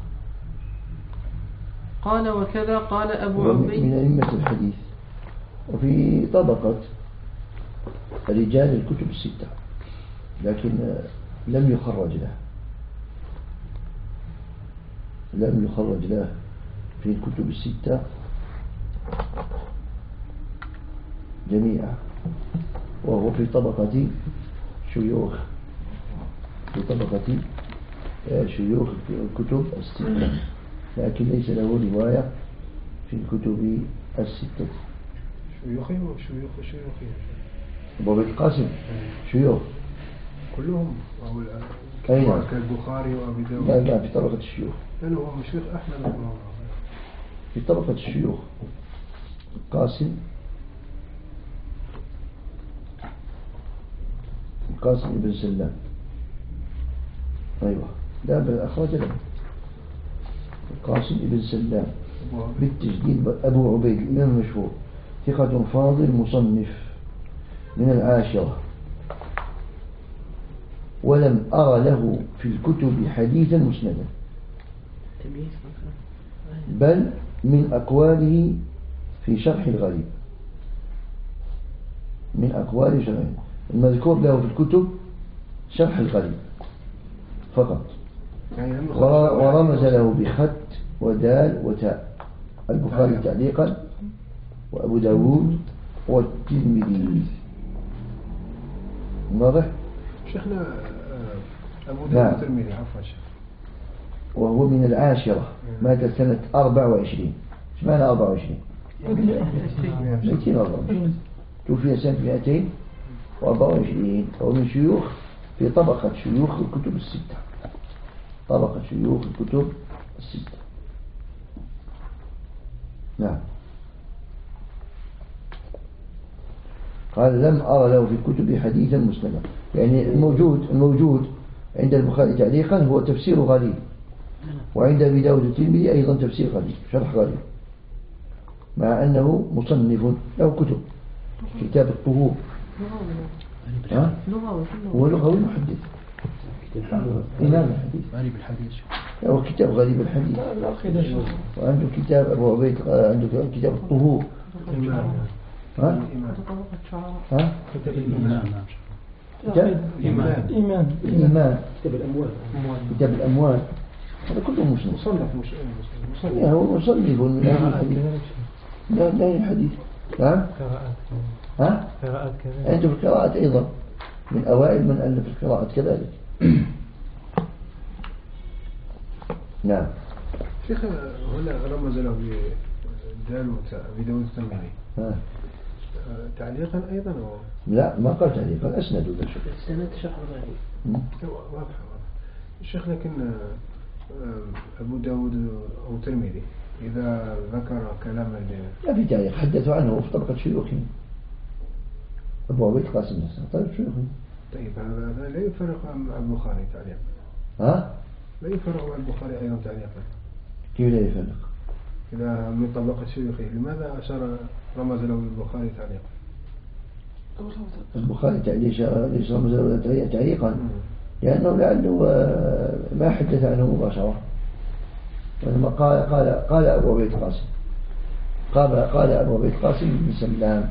A: قال: وكذا قال أبو عبيد
B: من أئمة الحديث، وفي طبقة رجال الكتب الستة، لكن لم يخرج له في الكتب الستة جميعا، وهو في طبقة شيوخ الكتب الستة، لكن ليس له رواية في الكتب الستة.
F: شيوخي وشيوخي
B: أبو عبيد القاسم شيوخ
F: كلهم كالبخاري وأبي داود.
B: لا، في طبقة الشيوخ،
F: لأنه هو مشيخ أحمد
B: في طبقة الشيوخ. القاسم بن سلام. أيوة، لا بل أخرج له القاسم بن سلام بالتجديد. أبو عبيد الإمام المشهور ثقة فاضل مصنف من العاشرة، ولم أرى له في الكتب حديثا مسندا، بل من أقواله في شرح الغريب، من أقوال شرح المذكور له في الكتب شرح الغريب فقط، ورمز له بخط ودال وتاء: البخاري تعليقا، وأبو داود، والترمذي. واضح؟
F: شيخنا أبو داود الترمذي عفوا شيخ،
B: وهو من العاشرة، مات سنة 24. ايش معنى 24؟ 224. توفي سنة 24 فهو من شيوخ في طبقة شيوخ الكتب الستة، طبقة شيوخ الكتب الستة. نعم. قال لم أرى له في الكتب حديثا مسلما، يعني الموجود عند البخاري تعليقا هو تفسير غريب، وعند أبي داود الترمذي أيضا تفسير غريب، شرح غريب، مع أنه مصنف له كتب، كتاب الطهور هو لغوي محدث، إمام الحديث،
E: غريب الحديث،
B: هو كتاب غريب الحديث، وعنده كتاب أبو عبيد، عنده كتاب الطهور. ها؟
E: كتاب الإمام،
B: الإيمان،
E: كتاب الأموال،
B: كتاب الأموال، هذا كله مسلم. هو مصنف من أهل الحديث، لا الحديث. نعم. ها؟ عنده في القراءات أيضا من أوائل من ألف القراءات كذلك. نعم.
F: شيخ هنا رمز له بدال بداود الترمذي تعليقا أيضا
B: لا ما قال تعليقا، أسند ذا شيء.
G: السند شرح غريب.
F: واضح. الشيخ لكن أبو داود أو الترمذي إذا ذكر كلاما
B: لا في تعليق، حدثوا عنه في طبقة شيوخهم. أبو عبيد قاسم نفسه طيب شيوخهم.
F: طيب هذا لا يفرق مع البخاري تعليقا.
B: ها؟
F: لا يفرق مع البخاري أيضا تعليقا.
B: كيف لا يفرق؟
F: إذا من طبقة شيوخه لماذا أشار رمز له البخاري تعليقا؟
B: البخاري ليش رمز له تعليقا؟ لأنه لعله ما حدث عنه مباشرة. ولما قال أبو عبيد قاسم، قال أبو عبيد قاسم بن سلام،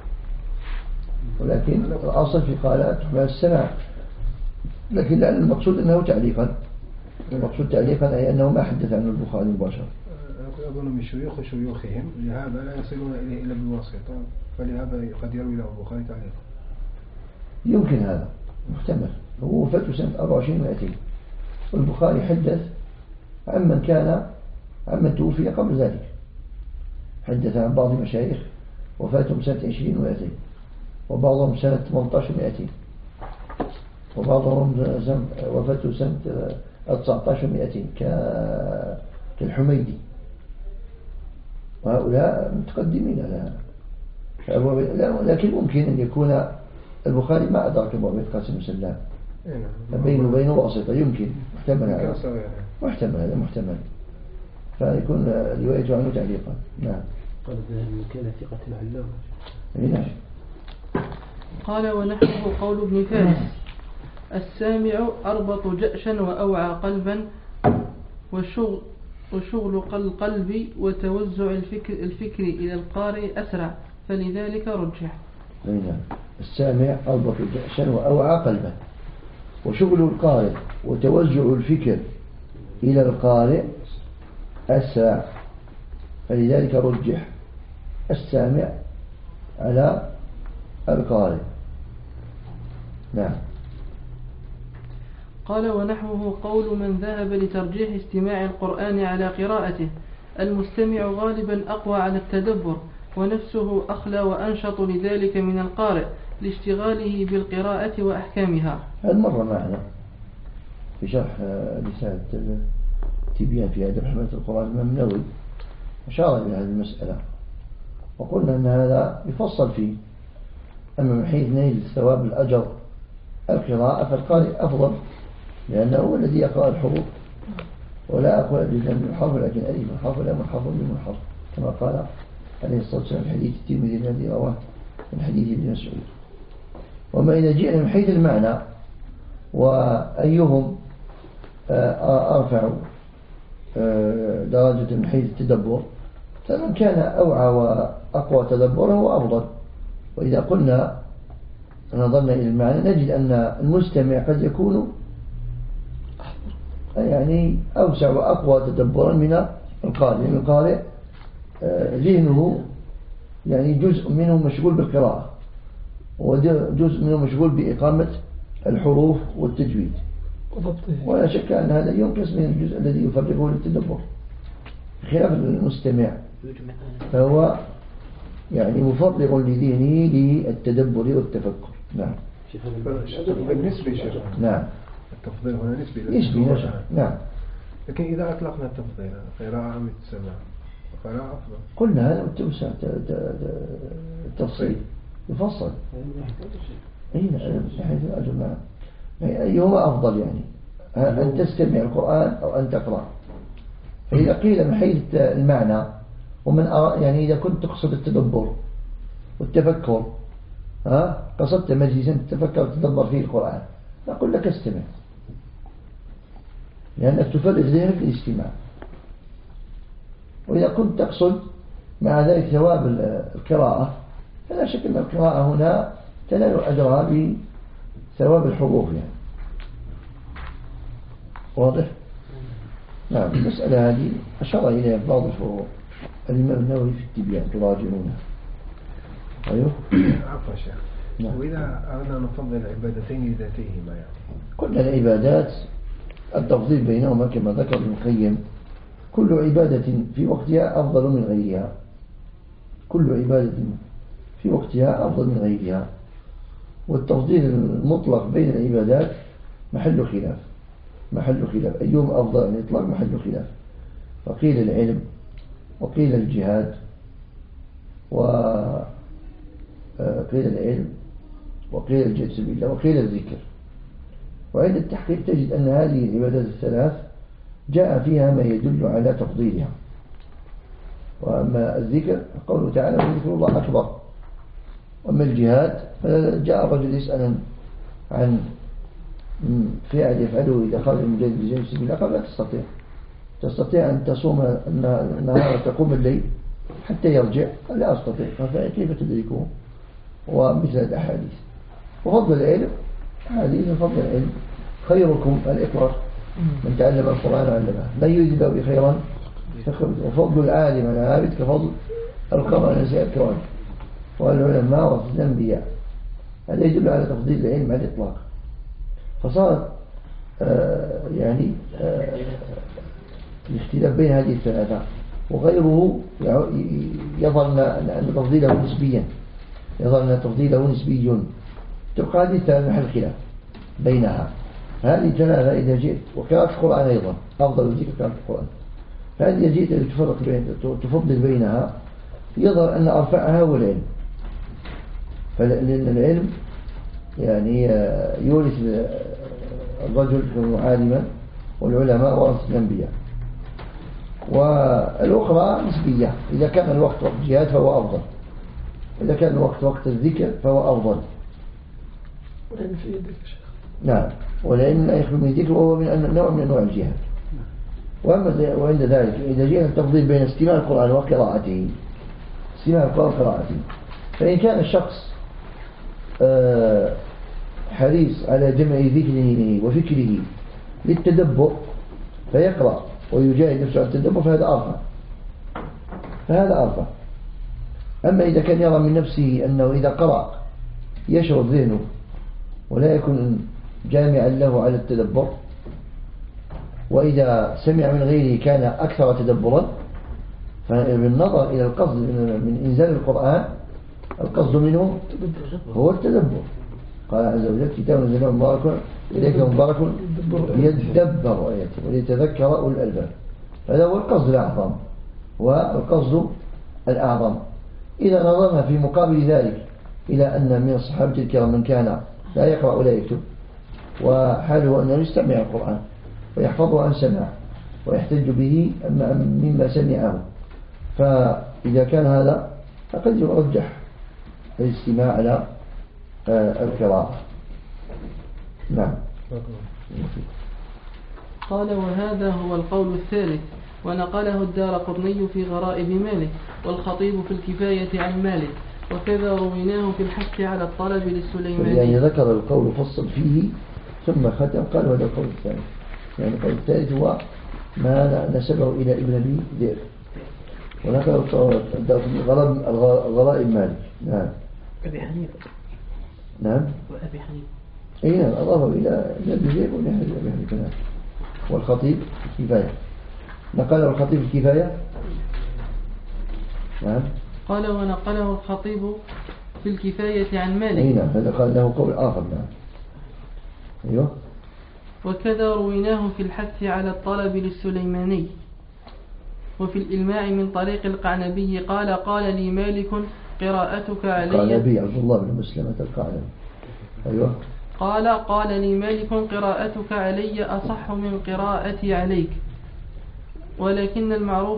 B: ولكن الأصل في قال تحمل السماع، لكن لأن المقصود أنه تعليقا، المقصود تعليقا أي أنه ما حدث عنه البخاري مباشرة.
F: أظن من شيوخ شيوخهم، لهذا لا يصلون إليه إلا بالواسطة، فلهذا قد يروي له البخاري تعليقا.
B: يمكن هذا محتمل. هو وفاته سنة 2400، والبخاري حدث عمن توفي قبل ذلك، حدث عن بعض المشايخ وفاتهم سنة 20 و200، وبعضهم سنة 18 و200، وبعضهم وفاته سنة 19 و200 كالحميدي، وهؤلاء متقدمين لكن ممكن أن يكون البخاري ما أدرك أبو عبيد قاسم بن سلام، بينه وبينه واسطة، يمكن محتمل هذا، محتمل فيكون روايته عنه تعليقا. نعم.
E: قال كان ثقة العلامة.
B: نعم.
A: قال ونحوه قول ابن فارس: السامع أربط جأشا وأوعى قلبا، وشغل القلب وتوزع الفكر إلى القارئ أسرع، فلذلك رجح.
B: نعم. السامع أربط جأشا وأوعى قلبا، وشغل القارئ وتوزع الفكر إلى القارئ أسرع، فلذلك رجح السامع على القارئ. نعم.
A: قال ونحوه قول من ذهب لترجيح استماع القرآن على قراءته: المستمع غالبا أقوى على التدبر، ونفسه أخلى وأنشط لذلك من القارئ لاشتغاله بالقراءة وأحكامها.
B: هذا مرة معنا في شرح رسالة تبيان في أدب حماية القرآن الإمام النووي، أشار إلى هذه المسألة، وقلنا أن هذا يفصل فيه. أما من حيث نيل ثواب الأجر القراءة فالقارئ أفضل، لأنه هو الذي يقرأ الحروف، ولا أقول أجل من حرف لكن ألف من حرف ولا من حرف من حرف، كما قال عليه الصلاة والسلام في حديث الترمذي الذي رواه من حديث ابن مسعود. وما إذا جئنا من حيث المعنى وأيهم أرفع درجة من حيث التدبر، فمن كان أوعى وأقوى تدبرا هو أفضل. وإذا قلنا نظرنا إلى المعنى نجد أن المستمع قد يكون يعني أوسع وأقوى تدبرا من القارئ، لأن القارئ ذهنه يعني جزء منه مشغول بالقراءة، وجزء منه مشغول بإقامة الحروف والتجويد، ولا شك أن هذا ينقص من الجزء الذي يفرغه للتدبر، خلاف المستمع فهو يعني مفرغ لذهنه للتدبر والتفكر. نعم.
F: التفضيل نسبي شيخ.
B: نعم.
F: التفضيل هنا نسبي.
B: نسبي نعم.
F: لكن إذا أطلقنا التفضيل قراءة أم السماع قراءة أفضل.
B: قلنا هذا التفصيل يفصل. أين حيث الأجر نعم. أيهما أفضل يعني أن تستمع القرآن أو أن تقرأ. فإذا قيل من حيث المعنى ومن يعني إذا كنت تقصد التدبر والتفكر قصدت مجلسا تتفكر وتدبر فيه القرآن نقول لك استمع لأنك تفرغ ذهنك للاستماع. وإذا كنت تقصد مع ذلك ثواب القراءة فلا شك أن القراءة هنا تنال أجرها بثواب الحروف يعني. واضح؟ نعم. المسألة هذه أشار إليها بعض الفروع الإمام النووي في التبيان تراجعونها. أيوه.
F: عفوا شيخ.
B: نعم.
F: وإذا أردنا نفضل العبادتين لذاتيهما يعني.
B: كل العبادات التفضيل بينهما كما ذكر ابن القيم كل عبادة في وقتها أفضل من غيرها. كل عبادة في وقتها أفضل من غيرها. والتفضيل المطلق بين العبادات محل خلاف. أيهم أفضل أن يطلق محل خلاف. وقيل العلم وقيل الجهاد وقيل العلم وقيل الجهاد سبيل الله وقيل الذكر. وعند التحقيق تجد أن هذه العبادات الثلاث جاء فيها ما يدل على تفضيلها. وأما الذكر قوله تعالى وذكر الله أكبر. وأما الجهاد فجاء الرجل يسأل عن فعل يفعله إذا خرج المجاهد بجانب سبيل الله قال لا تستطيع أن تصوم النهار وتقوم الليل حتى يرجع قال لا أستطيع. فكيف تدركه؟ ومثل الأحاديث. وفضل العلم حديث فضل العلم خيركم الإكبر من تعلم القرآن وعلمه لا يريد الله بخيرا وفضل العالم على العابد كفضل القمر على سائر الكواكب والعلماء ورثة الأنبياء. هذا يدل على تفضيل العلم على الإطلاق. فصارت يعني الاختلاف بين هذه الثلاثة وغيره يظن أن تفضيله نسبيا نسبي تبقى هذه الثلاثة محل خلاف بينها. هذه الثلاثة إذا جئت وقراءة القرآن أيضا أفضل ذكر قراءة القرآن. فهذه إذا جئت تفضل بينها يظهر أن أرفعها هو العلم. فلأن العلم يعني يورث الرجل عالما والعلماء ورثة الأنبياء. والأخرى نسبية. إذا كان الوقت وقت جهاد فهو أفضل. إذا كان الوقت وقت الذكر فهو أفضل.
C: والعلم في يدك شيخ.
B: نعم. والعلم لا يخلو من الذكر وهو من نوع من أنواع الجهاد. وعند ذلك إذا جئنا التفضيل بين استماع القرآن وقراءته فإن كان الشخص حريص على جمع ذكره وفكره للتدبر فيقرأ ويجاهد نفسه على التدبر فهذا أرفع. أما إذا كان يرى من نفسه أنه إذا قرأ يشعر ذهنه ولا يكون جامعا له على التدبر وإذا سمع من غيره كان أكثر تدبرا. فبالنظر إلى القصد من إنزال القرآن القصد منه هو التدبر. قال عز وجل كتاب أنزلناه مبارك إليك مبارك ليدبر آياته وليتذكر أولو الألباب. هذا هو القصد الأعظم الأعظم. إذا نظرنا في مقابل ذلك إلى أن من الصحابة الكرام من كان لا يقرأ ولا يكتب وحاله أنه يستمع القرآن ويحفظه عن سماع ويحتج به مما سمعه. فإذا كان هذا فقد يرجح الاستماع على القراءة. نعم.
A: قال وهذا هو القول الثالث ونقله الدارقطني في غرائب مالك والخطيب في الكفاية عن مالك وكذا رويناه في الحث على الطلب للسليماني.
B: يعني ذكر القول فصل فيه ثم ختم قال هذا القول الثالث. يعني القول الثالث هو ما نسبه إلى ابن أبي ذئب ونقل الغرائب مالك. نعم.
G: أبي حنيفة.
B: نعم.
G: وأبي حنيفة.
B: أي نعم أضافه إلى ابن ذئب وابن حنيفة. نعم. والخطيب الكفاية نقله الخطيب الكفاية. نعم.
A: قال ونقله الخطيب في الكفاية عن مالك.
B: نعم هذا قال له قول آخر. نعم أيوه.
A: وكذا رويناه في الحث على الطلب للسليماني. وفي الإلماع من طريق القعنبي قال لي مالك قراءتك علي.
B: القعنبي عبد الله بن مسلمة القعنبي. أيوه.
A: قال لي مالك قراءتك علي أصح من قراءتي عليك، ولكن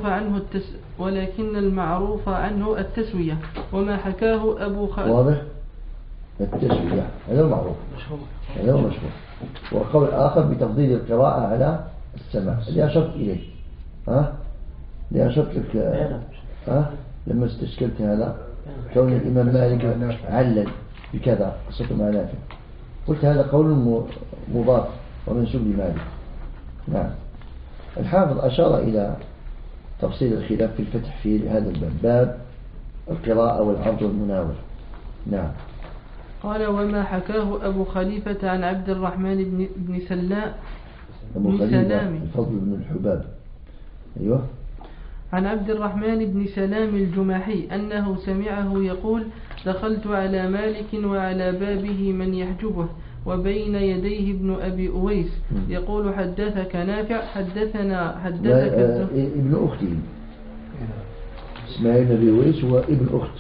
A: المعروف عنه التسوية، وما حكاه أبو خالد.
B: واضح؟ التسوية هذا معروف، هذا مشهور. وقول آخر بتفضيل القراءة على السماع اللي أشرت إليه. اللي أشرت لك لما استشكلت هذا كون الإمام مالك علل بكذا قصته مع نافع، قلت هذا قول مضاف ومنسوب لمالك. نعم. الحافظ أشار إلى تفصيل الخلاف في الفتح في هذا الباب، باب القراءة والعرض والمناول. نعم.
A: قال وما حكاه أبو خليفة عن عبد الرحمن بن سلام
B: أبو خليفة الفضل بن الحباب. أيوه.
A: عن عبد الرحمن بن سلام الجماحي أنه سمعه يقول دخلت على مالك وعلى بابه من يحجبه وبين يديه ابن أبي أويس يقول حدثك نافع حدثك
B: ابن أختي اسماعيل بن أبي أويس هو ابن أخت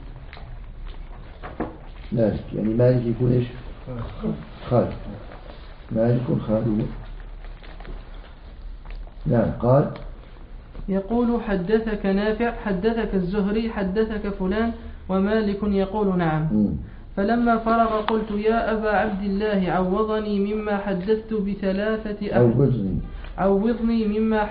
B: مالك، يعني مالك يكون إيش؟ خالد. مالك خالد. نعم. قال
A: يقول حدثك نافع حدثك الزهري حدثك فلان، ومالك يقول نعم. فلما فرغ قلت يا أبا عبد الله عوضني مما حدثت عوضني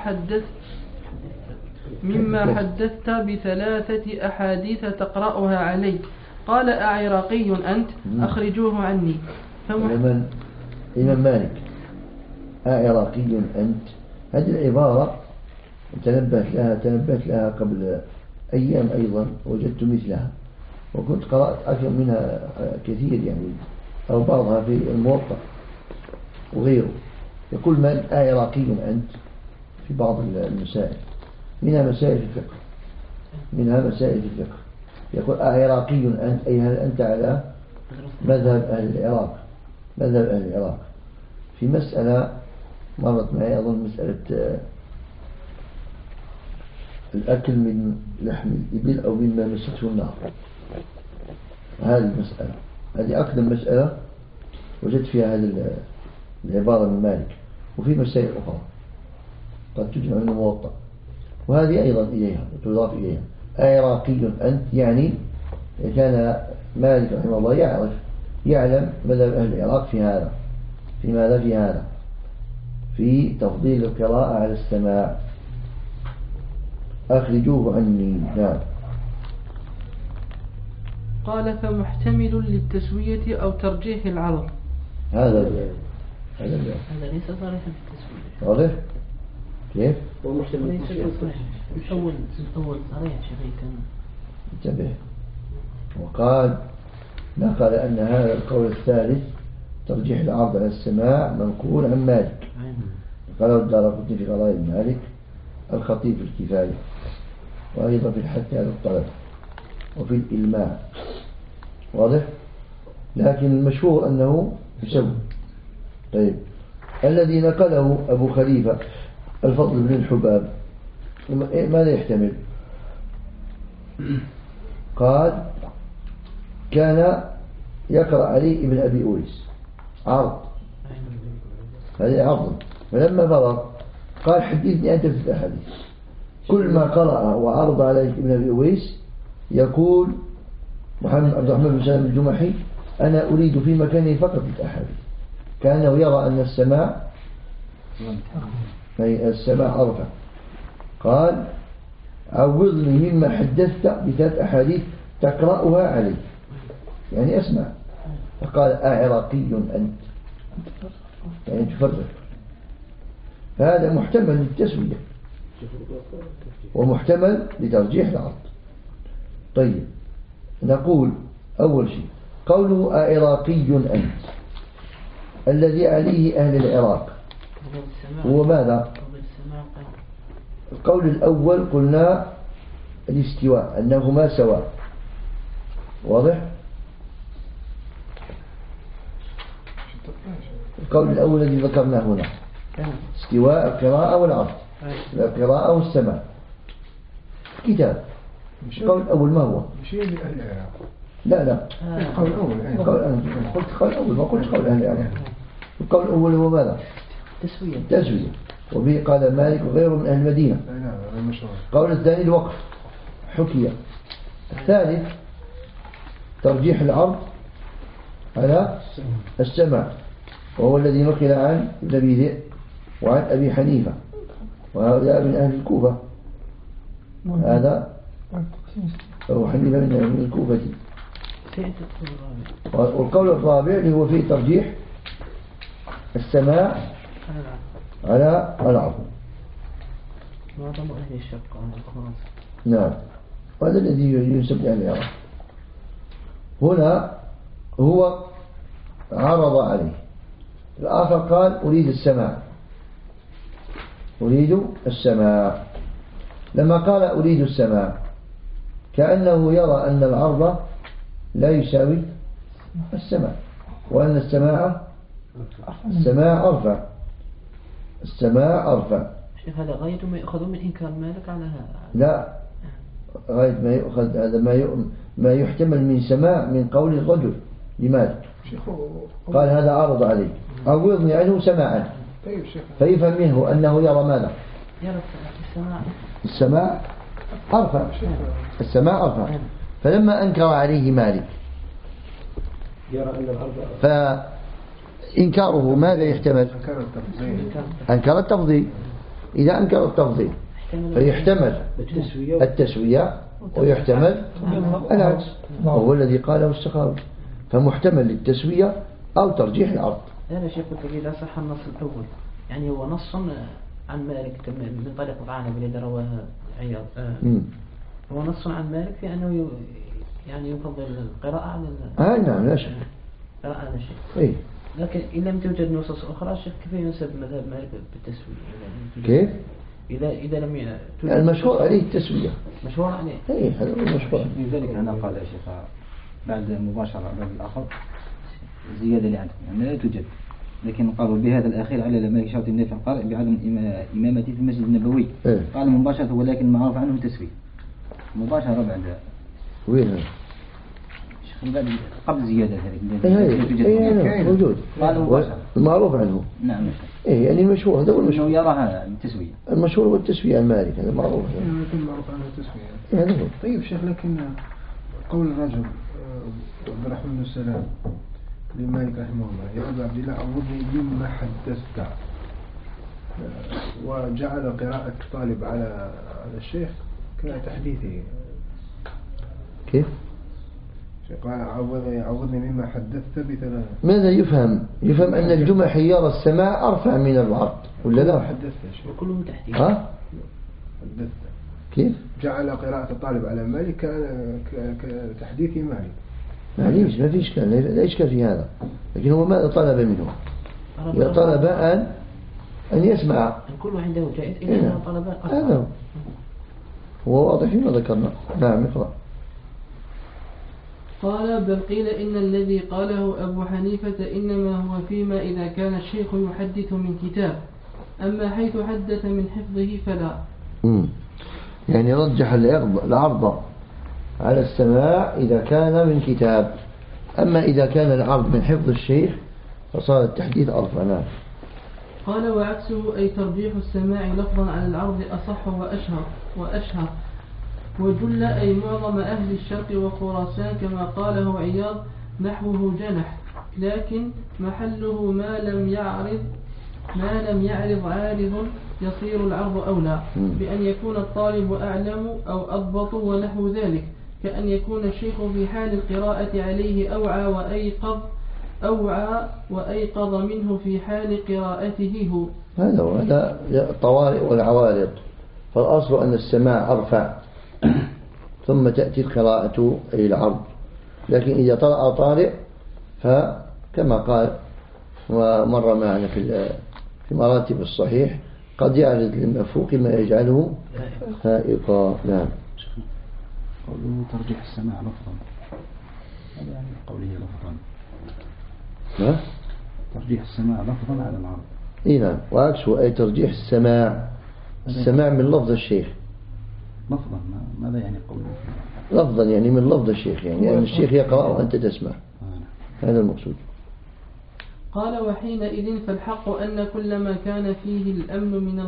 A: مما حدثت بثلاثة أحاديث تقرأها علي. قال أعراقي أنت؟ أخرجوه عني.
B: إمام مالك أعراقي أنت، هذه العبارة تنبهت لها قبل أيام أيضا، وجدت مثلها وكنت قرأت أكثر منها كثير يعني، أو بعضها في الموطأ وغيره. يقول مالك أعراقي أنت في بعض المسائل، منها مسائل في الفقه، يقول أعراقي أنت أي هل أنت على مذهب أهل العراق. في مسألة مرت معي أظن مسألة الأكل من لحم الإبل أو مما مسته النار. هذه المسألة هذه أقدم مسألة وجدت فيها هذه العبارة من مالك، وفي مسائل أخرى قد تجمع من الموطأ، وهذه أيضا إليها تضاف إليها. عراقي أنت يعني كان مالك رحمه الله يعلم مذهب أهل العراق في هذا، في ماذا؟ في هذا، في تفضيل القراءة على السماع. أخرجوه عني. نعم.
A: قال فمحتمل للتسوية أو ترجيح العرض.
B: هذا
G: ليس صريحا في التسوية.
B: واضح؟ كيف؟
G: هو محتمل ليس صريح. الأول صريح شيخي.
B: انتبه. وقال نقل أن هذا القول الثالث ترجيح العرض على السماع منقول عن مالك. قاله الدارقطني في قضايا مالك، الخطيب في الكفاية، وأيضا في الحث على الطلب، وفي الإلماع. واضح؟ لكن المشهور أنه يسوي. طيب الذي نقله أبو خليفة الفضل بن الحباب ماذا يحتمل؟ قال كان يقرأ علي ابن أبي أويس عرض، هذا عرض، فلما فرغ قال حدثني أنت في الأحاديث. كل ما قرأ وعرض عليه ابن أبي أويس يقول محمد عبد الرحمن بن سلام الجمحي أنا أريد في مكانه فقط الأحاديث، كأنه يرى أن السماع أرفع. قال عوضني مما حدثت بثلاث أحاديث تقرأها علي، يعني أسمع. فقال أعراقي أنت، يعني تفرق. فهذا محتمل للتسوية ومحتمل لترجيح العرض. طيب نقول أول شيء قوله أعراقي أنت الذي عليه أهل العراق هو ماذا؟ القول الأول قلنا الاستواء أنهما سواء. واضح؟ القول الأول الذي ذكرناه هنا استواء القراءة والعرض، القراءة والسماع كتاب. القول الأول ما هو؟
F: شيء من أهل العراق.
B: لا
F: القول الأول.
B: قلت قول الأول ما قلت قول أهل العراق. القول الأول هو ماذا؟ تسوية. وبه قال مالك وغيره من أهل المدينة. القول الثاني الوقف حكية. الثالث ترجيح العرض على السماع، وهو الذي نقل عن ابن أبي ذئب وعن أبي حنيفة، وهذا من أهل الكوفة. هذا أبو حنيفة من الكوفة. والقول الرابع اللي هو فيه ترجيح السماع على العرض.
G: معظم أهل الشقة
B: نعم، وهذا الذي ينسب لأهل العراق. هنا هو عرض عليه، الآخر قال أريد السماع. لما قال أريد السماع كأنه يرى أن العرض لا يساوي السماع، وأن السماع أرفع.
G: شيخ هذا غاية ما يأخذ من إنكار مالك على هذا.
B: لا، غاية ما يؤخذ هذا ما يحتمل من سماع من قول الرجل لمالك. قال هذا عرض عليه عوضني عنه سماعا، فيفهم منه أنه يرى ماذا؟
G: يرى
B: السماع أرفع. فلما أنكر عليه مالك
E: يرى أن العرض
B: فإنكاره ماذا يحتمل؟ أنكر التفضيل. إذا أنكر التفضيل فيحتمل التسوية ويحتمل العكس، وهو الذي قاله السخاوي، فمحتمل للتسوية أو ترجيح العرض.
G: لا شيخ قلت إذا صح النص الأول، يعني هو نص عن مالك من طريق العنب الذي رواه عياض. هو نص عن مالك في أنه يعني يفضل القراءة على
B: نعم لا شك
G: قراءة على شيء. لكن إن لم توجد نصوص أخرى شيخ كيف ينسب مذهب مالك بالتسوية؟
B: كيف؟
G: إذا لم توجد
B: المشهور عليه التسوية.
G: مشهور عليه.
B: هذا هو المشهور.
D: لذلك أنا قال يا شيخ بعد مباشرة بعد الآخر زيادة اللي عنده يعني لا توجد، لكن قالوا بهذا الأخير على مالك شرط النافع قال بعدم إمامته في المسجد النبوي. قال مباشرة ولكن معروف عنه التسوية مباشرة بعد.
B: وين هذا؟
D: قبل زيادة هذه
B: موجود.
D: قال مباشرة
B: المعروف عنه.
D: نعم.
B: يعني المشهور هذا هو المشهور.
D: يراها التسوية.
B: المشهور هو التسوية المالك، هذا معروف.
F: معروف عنه التسوية.
B: هذا هو.
F: طيب شيخ، لكن قول الرجل عبد الرحمن بن السلام لمالك رحمه الله يا أبا عبد الله عوضني مما حدثت، وجعل قراءة طالب على الشيخ كتحديثه.
B: كيف؟
F: قال عوضني مما حدثت بثلاثة.
B: ماذا يفهم؟ يفهم أن الجمحي يرى السماع أرفع من العرض ولا لا؟
F: حدثت يا شيخ
G: وكلهم تحديث.
F: حدثت.
B: كيف؟
F: جعل قراءة الطالب على مالك كتحديث مالك.
B: معليش ما في إشكال، لا إشكال في هذا، لكن هو ماذا طلب منه؟ طلب أن يسمع.
G: الكل عنده جائز إلا طلب
B: هذا هو واضح فيما ذكرنا. نعم اقرأ.
A: قال بل قيل إن الذي قاله أبو حنيفة إنما هو فيما إذا كان الشيخ يحدث من كتاب، أما حيث حدث من حفظه فلا.
B: يعني رجح العرض على السماع إذا كان من كتاب، أما إذا كان العرض من حفظ الشيخ فصار التحديث أرفع. نعم.
A: قال وعكسه أي ترجيح السماع لفظا على العرض أصح وأشهر وجل أي معظم أهل الشرق وخراسان كما قاله عياض نحوه جنح، لكن محله ما لم يعرض عارض يصير العرض أولى بأن يكون الطالب أعلم أو أضبط ونحو ذلك، كأن يكون الشيخ في حال القراءة عليه أوعى وأيقظ منه في حال قراءته هو.
B: هذا الطوارئ والعوارض، فالأصل أن السماع أرفع ثم تأتي القراءة أي العرض، لكن إذا طرأ طارئ فكما قال ومر معنا في مراتب الصحيح قد يعرض للمفوق ما يجعله هائقا. نعم.
D: قوله ترجيح السماع لفظا، هذا يعني قوله لفظا. ترجيح السماع لفظا على العرض.
B: إيه نعم، وعكسه أي ترجيح السماع من لفظ الشيخ
D: لفظا. ماذا يعني قوله؟
B: لفظا يعني من لفظ الشيخ، يعني الشيخ يقرأ وأنت تسمع، هذا المقصود.
A: قال وحينئذ فالحق أن كل ما كان فيه الأمن من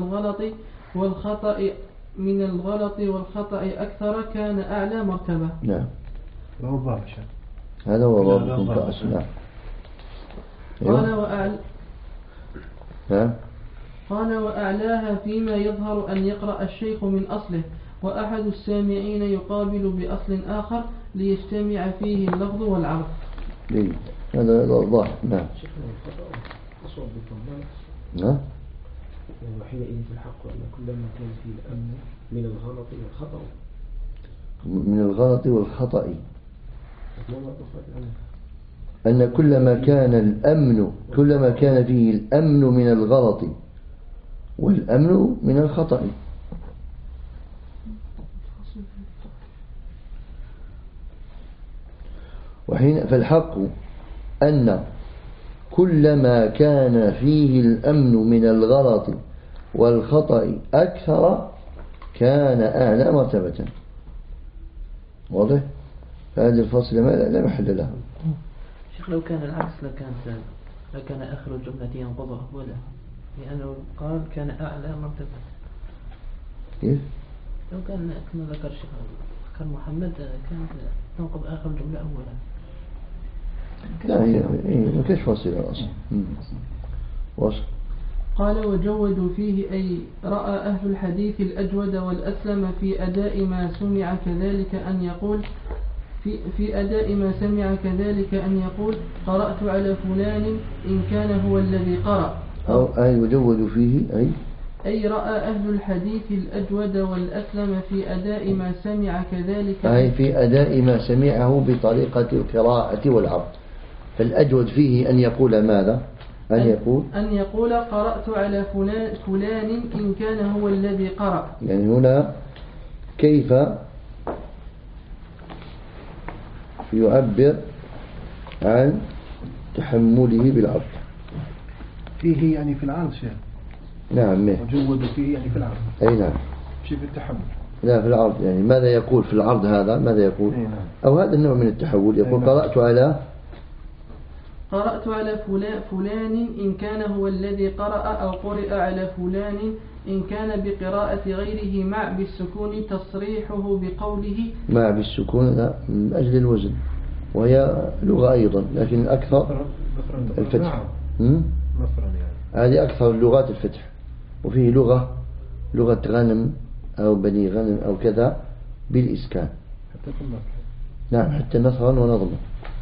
A: الغلط والخطأ أكثر كان أعلى مرتبة.
B: نعم،
F: وهو ضابط.
B: هذا هو ضابط الرأس. نعم.
A: قال وأعلاها فيما يظهر أن يقرأ الشيخ من أصله، وأحد السامعين يقابل بأصل آخر ليجتمع فيه اللفظ والعرض.
B: هذا ظاهر. نعم.
E: وحينئذ في الحق أن كل ما كان فيه الأمن من الغلط والخطأ.
B: من الغلط والخطأ أن كلما كان فيه الأمن من الغلط والأمن من الخطأ. فالحق أن كلما كان فيه الأمن من الغلط والخطأ أكثر كان أعلى مرتبة. واضح؟ هذه الفصل لا محل له.
G: شيخ لو كان العكس لكان آخر الجملة ينقضها ولا، لأنه قال كان أعلى مرتبة.
B: كيف؟
G: لو كان كما ذكر الشيخ ذكر محمد كانت تنقض آخر الجملة أولا.
B: لا هي ما كانش فاصلة أصلا. وصل.
A: قال وجودوا فيه أي رأى أهل الحديث الأجود والأسلم في أداء ما سمع كذلك أن يقول قرأت على فلان إن كان هو الذي قرأ.
B: أو أي وجودوا فيه
A: أي رأى أهل الحديث الأجود والأسلم في أداء ما سمع كذلك،
B: أي في أداء ما سمعه بطريقة القراءة والعرض. فالأجود فيه أن يقول ماذا؟ أن يقول
A: قرأت على فلان إن كان هو الذي قرأ.
B: يعني هنا كيف يعبر عن تحمله بالعرض؟
F: فيه يعني في العرض شيء.
B: نعم.
F: وجود فيه يعني في العرض.
B: أي نعم.
F: شيء في التحمل.
B: لا في العرض، يعني ماذا يقول في العرض هذا؟ ماذا يقول؟
F: نعم.
B: أو هذا النوع من التحول يقول قرأت على
A: فلان إن كان هو الذي قرأ، أو قرئ على فلان إن كان بقراءة غيره مع بالسكون تصريحه بقوله
B: مع بالسكون من أجل الوزن، وهي لغة أيضا لكن أكثر الفتح. هذه أكثر اللغات الفتح، وفيه لغة غنم أو بني غنم أو كذا بالإسكان. نعم حتى نصرا ونظما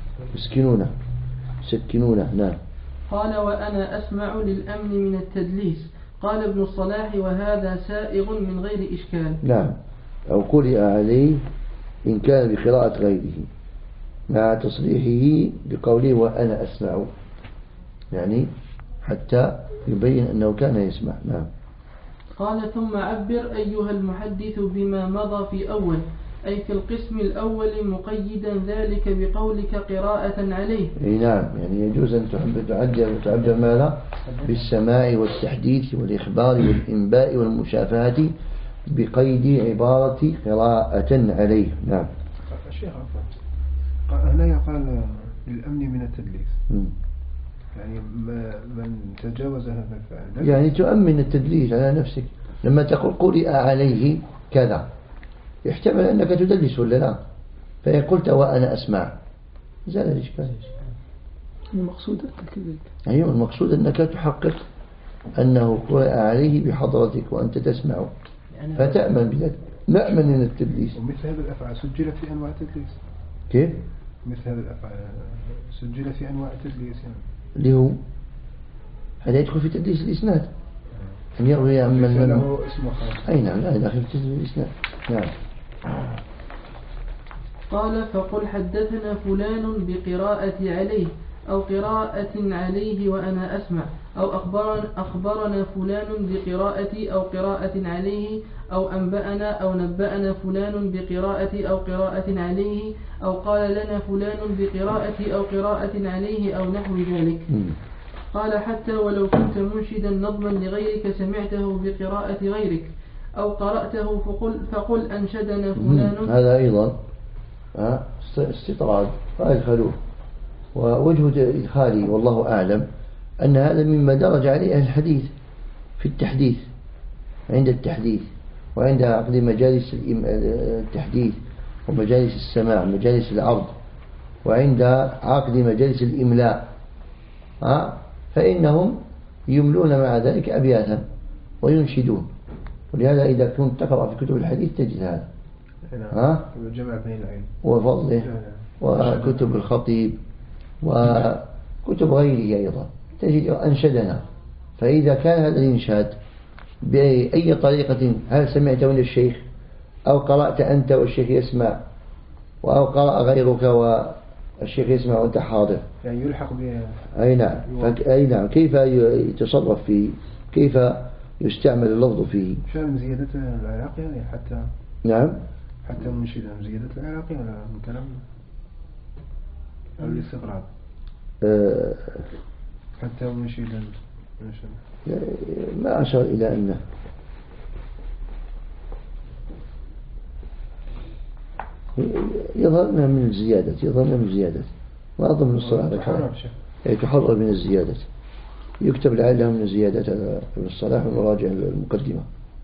B: سكنونه. نعم.
A: قال وأنا أسمع للأمن من التدليس. قال ابن الصلاح وهذا سائغ من غير إشكال.
B: نعم. أو قرئ عليه إن كان بقراءة غيره مع تصريحه بقوله وأنا أسمع، يعني حتى يبين أنه كان يسمع. نعم.
A: قال ثم عبر أيها المحدث بما مضى في أول، أي في القسم الأول مقيدا ذلك بقولك قراءة عليه.
B: أي نعم، يعني يجوز أن تعبر ماذا؟ بالسماع والتحديث والإخبار والإنباء والمشافهة بقيد عبارة قراءة عليه. نعم.
F: الشيخ هنا قال للأمن من التدليس، يعني من تجاوز هذا الفعل
B: يعني تؤمن التدليس على نفسك. لما تقول قرئ عليه كذا يحتمل أنك تدلس ولا لا، فإن قلت وأنا أسمع زال الإشكال.
C: المقصود كذلك.
B: أيوة المقصود أنك تحقق أنه قرئ عليه بحضرتك وأنت تسمع، فتأمن بذلك. نأمن من التدليس.
F: ومثل هذه الأفعال سجلت في أنواع التدليس.
B: كيف؟
F: مثل هذه الأفعال سجلت في أنواع التدليس يعني.
B: اللي هو هذا يدخل في تدليس الإسناد، أن يروي عن من
F: له اسمه خاص.
B: أي نعم، لا يدخل في تدليس الإسناد. نعم.
A: قال فقل حدثنا فلان بقراءة عليه أو قراءة عليه وأنا أسمع، أو أخبرنا فلان بقراءة أو قراءة عليه، أو أنبأنا أو نبأنا فلان بقراءة أو قراءة عليه، أو قال لنا فلان بقراءة أو قراءة عليه، أو نحو ذلك. قال حتى ولو كنت منشدا نظما لغيرك سمعته بقراءة غيرك أو قرأته فقل أنشدنا فلان.
B: هذا أيضا استطراد فأدخلوه. ووجه إدخالي والله أعلم أن هذا مما درج عليه أهل الحديث في التحديث، عند التحديث وعند عقد مجالس التحديث ومجالس السماع مجالس العرض وعند عقد مجالس الإملاء، فإنهم يملون مع ذلك أبياتا وينشدون. ولهذا إذا كنت تقرأ في كتب الحديث تجد هذا
F: جمع بين العلم
B: وفضله وكتب الخطيب وكتب غيره أيضا تجد أنشدنا. فإذا كان هذا الإنشاد بأي طريقة، هل سمعت من الشيخ أو قرأت أنت والشيخ يسمع أو قرأ غيرك والشيخ يسمع وأنت حاضر،
F: يعني يلحق به.
B: أي نعم كيف يتصرف فيه، كيف يستعمل اللفظ فيه.
F: شأن زيادة العراقي يعني حتى
B: نعم
F: حتى منشدا زيادة العراقي ولا من كلام أو الاستقرار حتى منشدا
B: ما أشار إلى أنه يظهرنا من الزيادة ما أظن الصلاة تحرر من الزيادة، يكتب لعلها من الزيادة من الصلاة ونراجع المقدمة.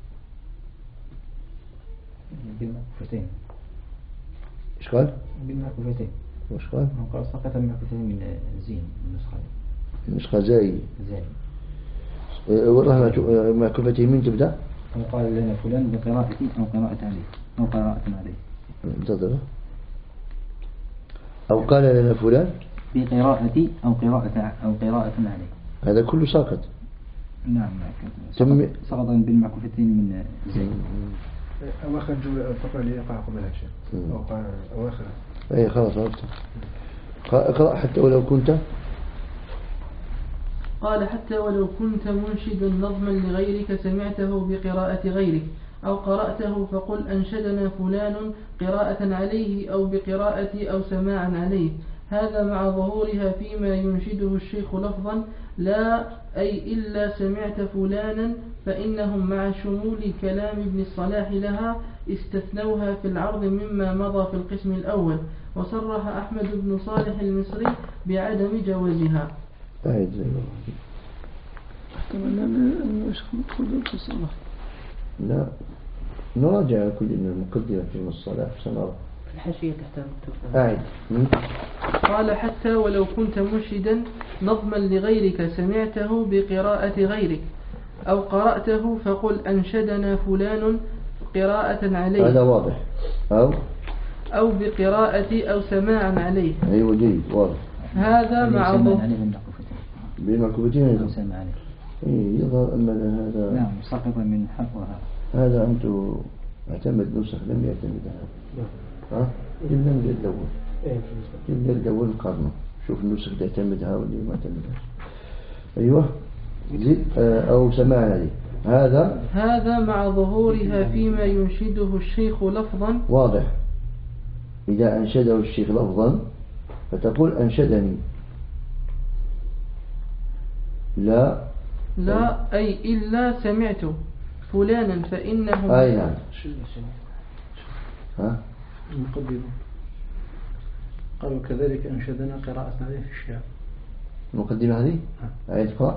D: بالمعكوفتين.
B: إيش قال؟
D: بالمعكوفتين.
B: وش قال؟
D: قال سقط المعكوفتين من زين
B: النسخة زي والله معكوفتين من تبدأ؟
D: قال لنا فلان بقراءتي أو قراءة عليه
B: انتظر. أو قال لنا فلان
D: بقراءتي أو قراءة عليه.
B: هذا كله ساقط.
D: نعم سقط بالمعكوفتين من زين.
F: أواخر جملة الفقرة اللي يقع قبلها شيء أو قال أواخر.
B: أي خلاص عرفت. اقرأ حتى ولو كنت.
A: قال حتى ولو كنت منشدا نظما لغيرك سمعته بقراءة غيرك أو قرأته فقل أنشدنا فلان قراءة عليه أو بقراءة أو سماعا عليه. هذا مع ظهورها فيما ينشده الشيخ لفظا لا أي إلا سمعت فلانا، فإنهم مع شمول كلام ابن الصلاح لها استثنوها في العرض مما مضى في القسم الأول. وصرح أحمد بن صالح المصري بعدم جوازها.
C: احتمال أنه يشخ مدخل في الصلاة.
B: لا نراجع كل من المقدمة في الصلاة سنرى
G: الحاشية تحت
B: مكتوب.
A: قال حتى ولو كنت منشدا نظما لغيرك سمعته بقراءة غيرك أو قرأته فقل أنشدنا فلان قراءة عليه.
B: هذا واضح.
A: أو بقراءة أو سماعا عليه.
B: أيوة جيد واضح.
A: هذا مع
B: بالمعكوفتين
D: أو سماع عليه.
B: يظهر أن هذا
D: نعم سقط من حقها.
B: هذا أنتم اعتمد نسخ لم يعتمد هذا إلا الأول قرنه. شوف النسخ تعتمدها واللي ما تعتمدها. أيوة أو سماع عليه. هذا
A: مع ظهورها فيما ينشده الشيخ لفظا.
B: واضح. إذا أنشده الشيخ لفظا فتقول أنشدني لا
A: أي إلا سمعت فلانا فإنه
B: أي نعم.
H: المقدمة قالوا كذلك أنشدنا قراءة عليه في الشعر.
B: المقدمة هذه آية قراءة.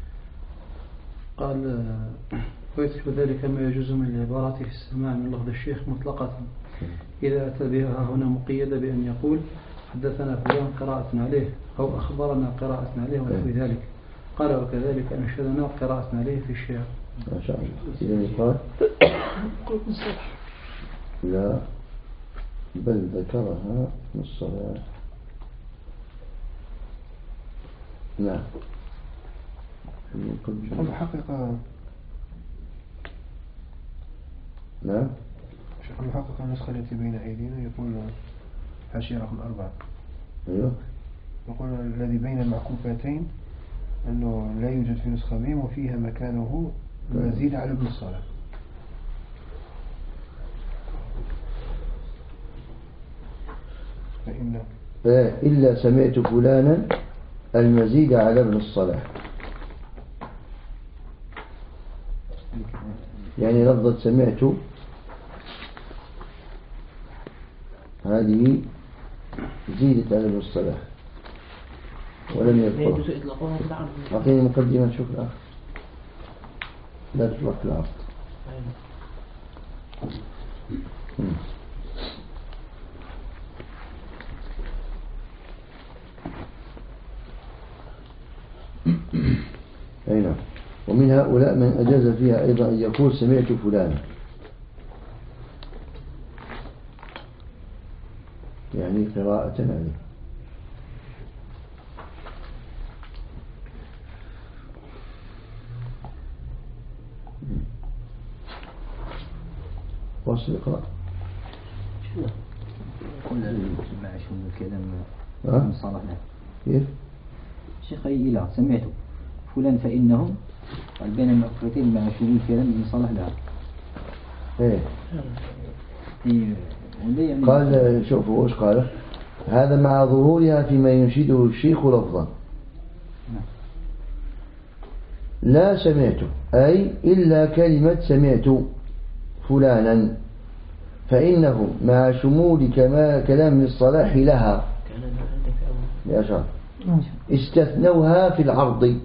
H: قال ويترك ذلك ما يجوز من العبارات في السماع من لفظ الشيخ مطلقة إذا أتى بها هنا مقيدة بأن يقول حدثنا فلان قراءة عليه أو أخبرنا قراءة عليه ونحو ذلك. قال وكذلك أنشدنا قراءة عليه في الشعر.
B: ما شاء الله. إذا قال لا بل ذكرها في الصلاة. نعم.
F: الحقيقة
B: نعم.
F: شيخ الحقيقة النسخة التي بين أيدينا يقول حاشية رقم 4.
B: أيوه.
F: يقول الذي بين المعكوفتين أنه لا يوجد في نسخة ميم وفيها مكانه مزيد على ابن الصلاة.
B: إلا سمعت فلانا المزيد على ابن الصلاح. يعني لفظة سمعت هذه زيدت على ابن الصلاح ولم يذكرها. أعطيني مقدمة شوف الآخر. لا تطلق في العرض. أي نعم. ومن هؤلاء من أجاز فيها أيضا أن يقول سمعت فلانا، يعني قراءة عليه. واصل اقرأ.
D: قل مع شنو الكلام مصالحنا
B: كيف؟
D: شيخ إله سمعت فلان فإنهم قال بين المقفتين مع شمول كلام من صالح لها.
B: ايه
D: يعني
B: قال شوفوا وش قال: هذا مع ظهورها فيما ينشده الشيخ لفظا. لا سمعت أي إلا كلمة سمعت فلانا، فإنه مع شمول كلام الصلاح لها يا شرط استثنوها في العرض،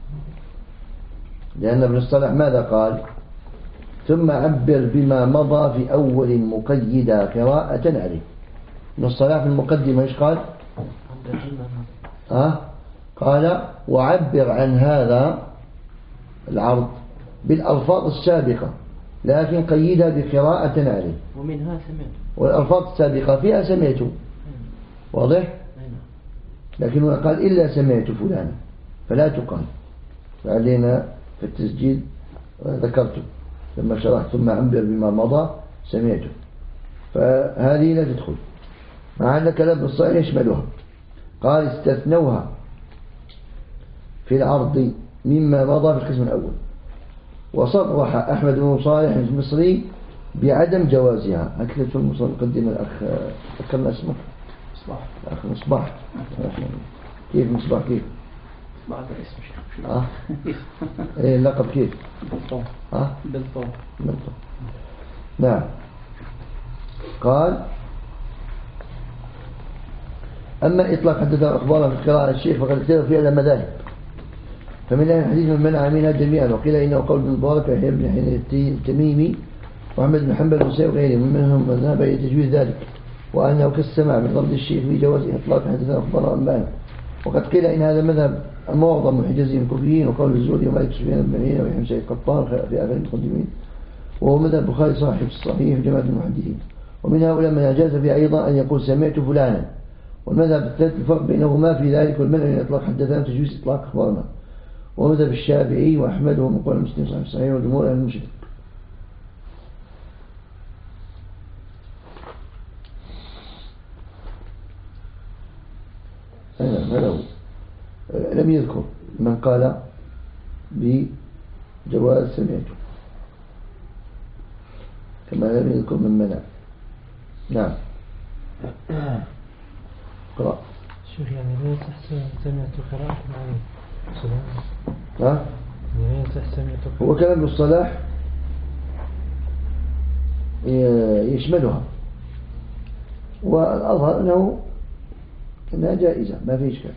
B: لأن ابن الصلاح ماذا قال؟ ثم عبر بما مضى في أول مقيدا قراءة عليه. ابن الصلاح في المقدمة ايش قال؟ قال وعبر عن هذا العرض بالألفاظ السابقة لكن قيدها بقراءة عليه.
G: ومنها سمعت،
B: والألفاظ السابقة فيها سمعت، واضح؟ لكن قال إلا سمعت فلانا فلا تقال. فعلينا في التسجيل ذكرته لما شرحت ثم عبر بما مضى سمعته، فهذه لا تدخل مع أن كلام الصحيح يشملها. قال استثنوها في العرض مما مضى في القسم الأول. وصرح أحمد بن صالح المصري بعدم جوازها. هكذا في المقدمة الأخ ذكرنا اسمه الأخ مصباح. كيف مصباح؟ كيف
G: بعد اسم شيخ
B: ايه اللقب كيف؟
G: بالطو.
B: نعم. قال أما إطلاق حدثنا أخبارا في قراءة الشيخ فقد اختلف فيها المذاهب، فمن أهل الحديث من منع منها جميعا، وقيل إنه قول بن مبارك ويحيى بن حين التميمي وأحمد بن حنبل وسيء وغيرهم منهم من ذهب إلى تجويز ذلك، وأنه كالسماع من ضبط الشيخ في جواز إطلاق حدثنا أخبارا أنبانا. وقد قيل إن هذا مذهب معظم محجزين الكوفيين، وقول الزهري ومالك سفيان بن عيينة ويحيى بن سعيد قطان في آخر المتقدمين، وهو مذهب البخاري صاحب الصحيح في جماعة المحدثين. ومن هؤلاء من أجاز فيه أيضا أن يقول سمعت فلانا. والمذهب الثالث الفرق بينهما في ذلك والمنع من إطلاق حدثنا تجويز إطلاق أخبارنا، ومذهب الشافعي وأحمد ومن قول المسلم صاحب الصحيح والجمهور أهل المشرك. لم يذكر من قال بجواز سمعته كما لم يذكر من منع. نعم. قرأ
I: شوف يعني لا يصح سمعت قراءة عليه. لا يصح سمعت.
B: هو كلام الصلاح يشملها، والأظهر أنها جائزة ما في إشكال،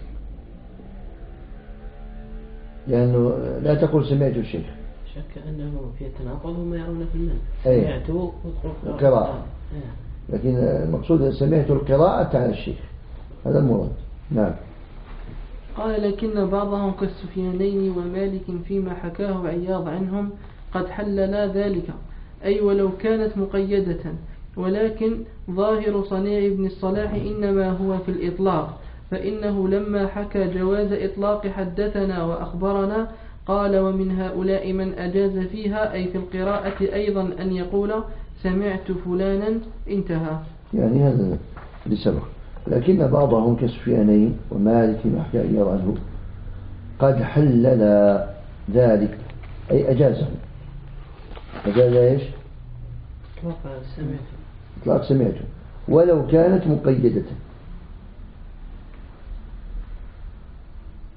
B: لأنه لا تقول سمعت الشيخ،
G: شك أنه في التناقض وما يرون في المنع. سمعت
B: القراءة، لكن المقصود سمعت القراءة على الشيخ، هذا المراد. نعم.
A: قال لكن بعضهم كالسفيانين ومالك فيما حكاه عياض عنهم قد حللا ذلك، أي ولو كانت مقيدة، ولكن ظاهر صنيع ابن الصلاح إنما هو في الإطلاق، فإنه لما حكى جواز إطلاق حدثنا وأخبرنا قال ومن هؤلاء من أجاز فيها أي في القراءة أيضا أن يقول سمعت فلانا انتهى.
B: يعني هذا لسبب، لكن بعضهم كالسفيانين ومالك ما حكى عياض عنه قد حلل ذلك أي أجازه. أجاز إيش؟ إطلاق سمعته ولو كانت مقيدة.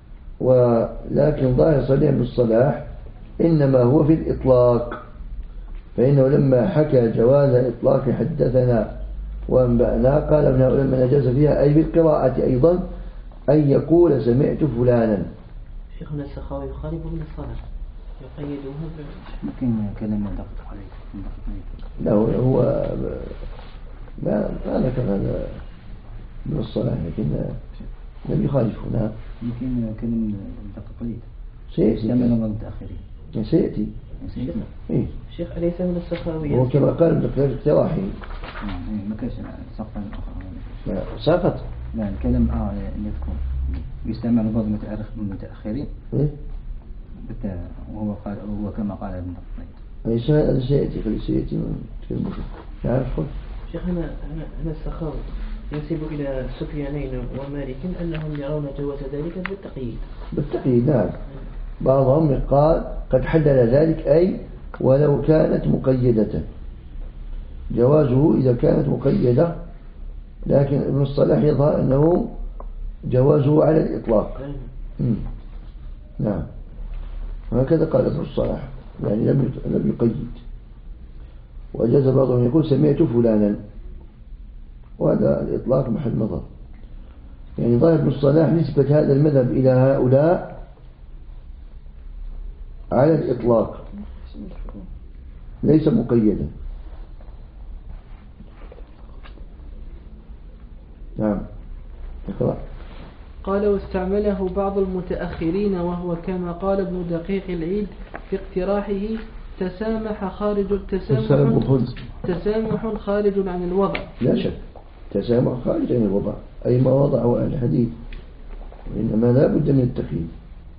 B: ولكن ظاهر صريح بالصلاح إنما هو في الإطلاق، فإنه لما حكى جواز إطلاق حدثنا وأنبأنا قال ابن علماء نجاز فيها أي بالقراءة أيضا أن يقول سمعت فلانا.
G: شيخنا السخاوي يخالف من الصلاة يقيدوها
D: ممكن كلام دقق عليه.
B: لا هو ما ذكر هذا من الصلاة، لكن لم يخالف هنا.
D: يمكن كلام دقق قليل
B: سيأتي
D: من المتأخرين.
B: سيأتي إيه؟
G: شيخ أليس من السخاوي
B: هو كما قال بقدر اقتراحي
D: ما كانش سقطا
B: سقط.
D: لا الكلام يذكر يستعمل بعض المتأخرين
B: إيه؟
D: وهو قال وهو كما قال ابن
B: أي هذا سيأتي سيأتي من كلمة يعرف.
G: شيخنا أنا السخاوي ينسب إلى سفيانين ومالك أنهم يرون جواز ذلك
B: بالتقييد. نعم بعضهم قال قد حلل ذلك أي ولو كانت مقيدة، جوازه إذا كانت مقيدة، لكن ابن الصلاح يظهر أنه جوازه على الإطلاق. نعم وهكذا قال ابن الصلاح، يعني لم يقيد، وأجاز بعضهم يقول سمعت فلانا، وهذا الإطلاق محل نظر. يعني ظاهر ابن الصلاح نسبة هذا المذهب إلى هؤلاء على الإطلاق ليس مقيدا. نعم اقرأ.
A: قال واستعمله بعض المتأخرين وهو كما قال ابن دقيق العيد في اقتراحه تسامح خارج عن الوضع.
B: لا شك تسامح خارج عن الوضع أي ما وضعه أهل الحديث، وإنما لا بد من التقييد.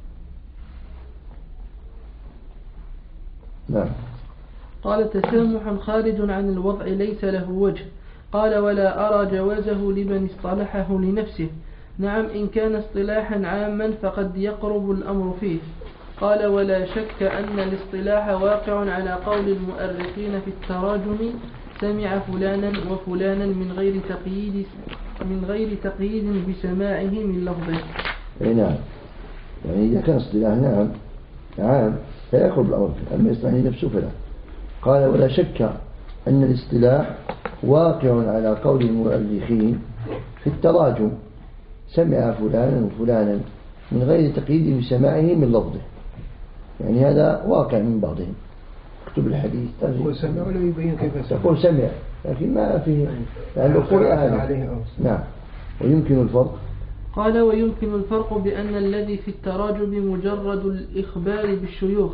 B: نعم.
A: قال تسامح خارج عن الوضع ليس له وجه. قال ولا أرى جوازه لمن اصطلحه لنفسه. نعم إن كان اصطلاحا عاما فقد يقرب الأمر فيه. قال ولا شك أن الاصطلاح واقع على قول المؤرخين في التراجم سمع فلانا وفلانا من غير تقييد بسماعه من لفظه.
B: نعم يعني إذا كان اصطلاح عام فيقرب الأمر فيه، أما اصطلاح نفسه فلا. قال ولا شك أن الاصطلاح واقع على قول المؤرخين في التراجم سمع فلانا وفلانا من غير تقييد بسماعه من لفظه، يعني هذا واقع من بعضهم. اكتب الحديث
F: هو سمع ولا يبين كيف
B: تقول سمع لكن ما فيه يعني عليه. نعم ويمكن الفرق.
A: قال ويمكن الفرق بأن الذي في التراجم مجرد الإخبار بالشيوخ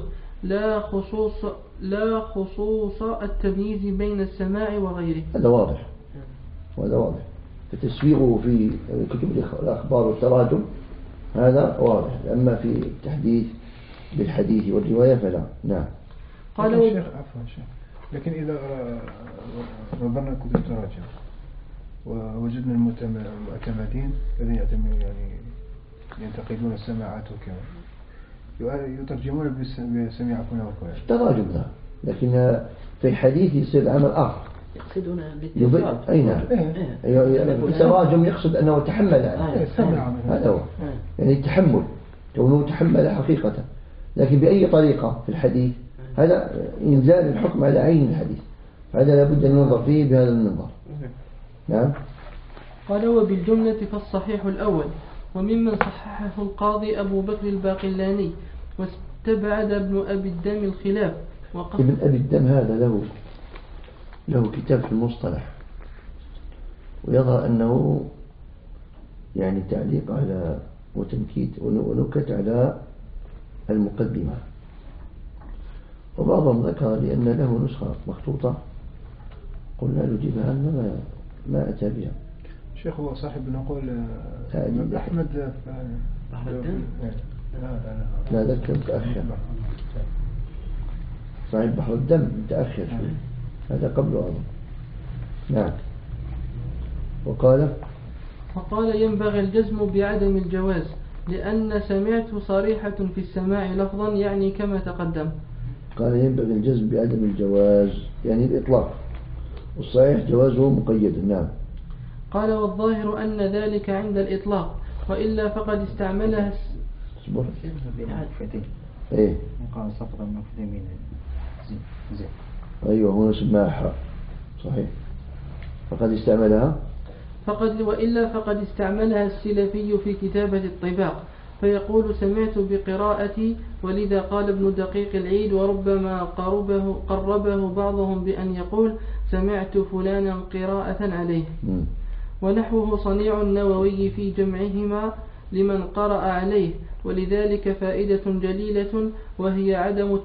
A: لا خصوص التمييز بين السماع وغيره.
B: هذا واضح وهذا واضح، فتسويغه في كتب الأخبار والتراجم هذا واضح، أما في التحديث بالحديث والرواية فلا. نعم.
F: قال الشيخ عفوا شيخ، لكن إذا نظرنا كتب التراجم ووجدنا المعتمدين الذين يعني ينتقدون السماعات وكذا يترجمون بسمع فلان وفلان
B: التراجم لا، لكن في الحديث يصير عمل آخر
G: يقصدون
B: أي نعم التراجم يقصد أنه تحمل هذا هو يعني التحمل كونه تحمل حقيقة، لكن بأي طريقة في الحديث هذا إنزال الحكم على عين الحديث، هذا لابد أن ينظر فيه بهذا النظر. نعم.
A: قال وبالجملة فالصحيح الأول، وممن صححه القاضي أبو بكر الباقلاني، واستبعد ابن أبي الدم الخلاف.
B: ابن أبي الدم هذا له كتاب في المصطلح، ويظهر أنه يعني تعليق على وتنكيت ونكت على المقدمة، وبعضهم ذكر لأن له نسخة مخطوطة قلنا له جيبها لنا ما أتى بها.
F: شيخ هو صاحب نقول أحمد
B: لا ذكر متأخر، صاحب بحر الدم متأخر هذا قبل أظن. نعم.
A: وقال ينبغي الجزم بعدم الجواز لأن سمعت صريحة في السماع لفظا يعني كما تقدم.
B: قال ينبغي الجزم بعدم الجواز يعني الإطلاق، والصحيح جوازه مقيد. نعم.
A: قال والظاهر أن ذلك عند الإطلاق، وإلا فقد استعملها
B: اصبر.
D: بإعادة فتين.
B: إيه.
D: قال سقط من فتين من زين.
B: أيوة هنا سماها حاء صحيح. فقد استعملها.
A: وإلا فقد استعملها السلفي في كتابة الطباق، فيقول سمعت بقراءتي، ولذا قال ابن دقيق العيد وربما قربه بعضهم بأن يقول سمعت فلانا قراءة عليه. ونحوه صنيع النووي في جمعهما لمن قرأ عليه، ولذلك فائدة جليلة وهي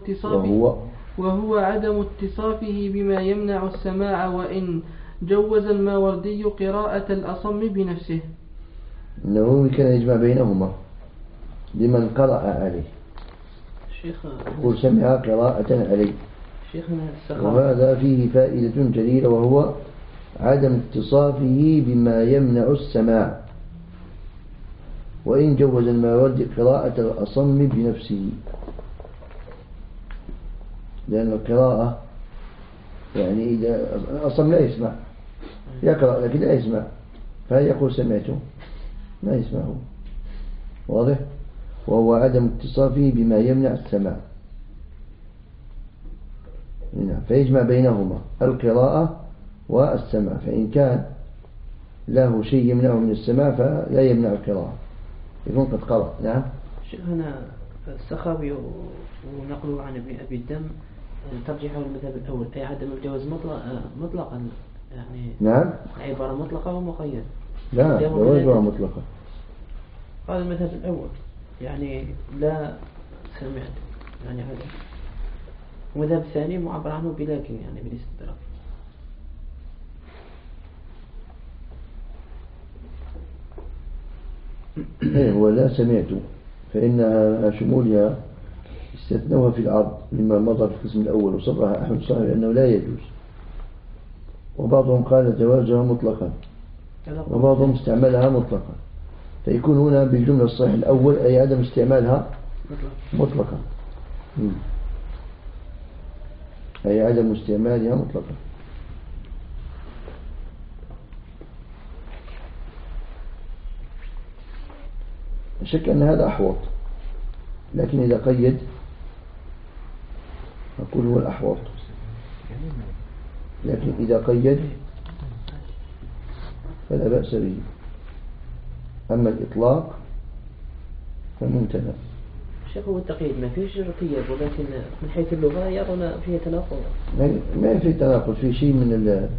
A: عدم اتصافه بما يمنع السماع، وإن جوز الماوردي قراءة الأصم بنفسه.
B: النووي كان يجمع بينهما لمن قرأ عليه. يقول سمع قراءة عليه. وهذا فيه فائدة جليلة وهو عدم اتصافه بما يمنع السماع، وإن جوز الماوردي قراءة الأصم بنفسه، لأن القراءة يعني إذا الأصم لا يسمع، يقرأ لكن لا يسمع، فيقول سمعته لا يسمعه، واضح؟ وهو عدم اتصافه بما يمنع السماع. فيجمع بينهما القراءة والسماع، فإن كان له شيء يمنعه من السماع فلا يمنع القراءة، يكون قد قرأ. نعم.
G: هنا السخاوي ونقله عن ابن أبي الدم ترجحه المذهب الأول، أي عدم الجواز مطلقا يعني.
B: نعم.
G: عبارة مطلقة ومقيدة.
B: لا جواز مطلقة.
G: قال المذهب الأول يعني لا سمعت يعني هذا. المذهب الثاني معبر عنه بلكن يعني بالاستدراك.
B: هو لا سمعت، فإنها شمولها استثنوها في العرض مما مضى في القسم الأول، وصرها أحمد صاحب أنه لا يجوز، وبعضهم قال جوازها مطلقا، وبعضهم استعملها مطلقا، فيكون هنا بالجملة الصحيح الأول أي عدم استعمالها مطلقا، أي عدم استعمالها مطلقا. الشك أن هذا أحوط، لكن إذا قيد أقول هو الأحوط، لكن إذا قيد فلا بأس به. أما الإطلاق فممتنع.
G: شيخ هو التقييد ما فيه شرطية، ولكن من حيث اللغة يرون فيه تناقض.
B: ما في تناقض، في شيء من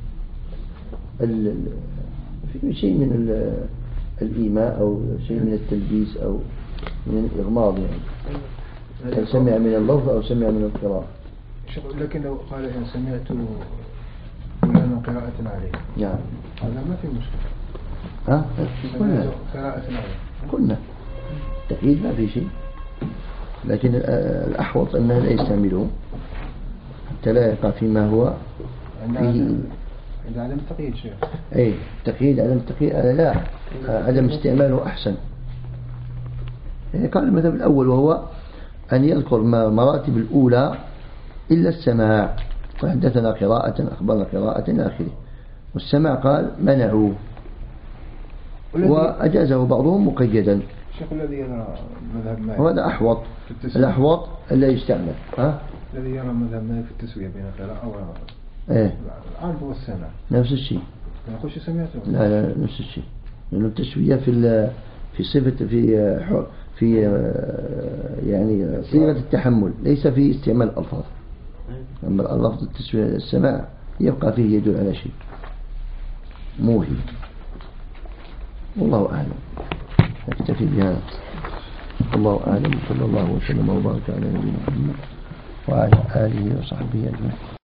B: في شيء من الإيماء أو شيء من التلبيس أو من الإغماض، يعني سمع من اللفظ أو سمع من القراءة.
F: لكن لو قال إن سمعت فلان قراءة عليه،
B: نعم
F: هذا ما في مشكلة. قراءة عليه
B: قلنا تأكيد ما في شيء، لكن الأحوط أنه لا يستعمله حتى لا يقع فيما هو فيه.
F: إذا عدم التقييد شيء.
B: أي تقييد عدم التقييد لا، عدم استعماله أحسن. يعني قال المذهب الأول وهو أن يذكر مراتب الأولى إلا السماع، فحدثنا قراءة أخبرنا قراءة إلى آخره، والسماع قال منعوه، وأجازه بعضهم مقيدا.
F: الشيخ الذي يرى مذهب مالك
B: وهذا أحوط، الأحوط لا يستعمل.
F: الذي يرى مذهب مالك في التسوية بين القراءة والعرض والسماع
B: نفس الشيء.
F: يقول سمعته.
B: لا نفس الشيء، لأنه التسوية في صفة في يعني صيغة التحمل، ليس في استعمال الألفاظ. أما اللفظ التسوية السماع يبقى فيه يدل على شيء موهم. والله أعلم، نكتفي بهذا. الله أعلم، صلى الله وسلم وبارك على نبينا محمد وعلى آله وصحبه أجمعين.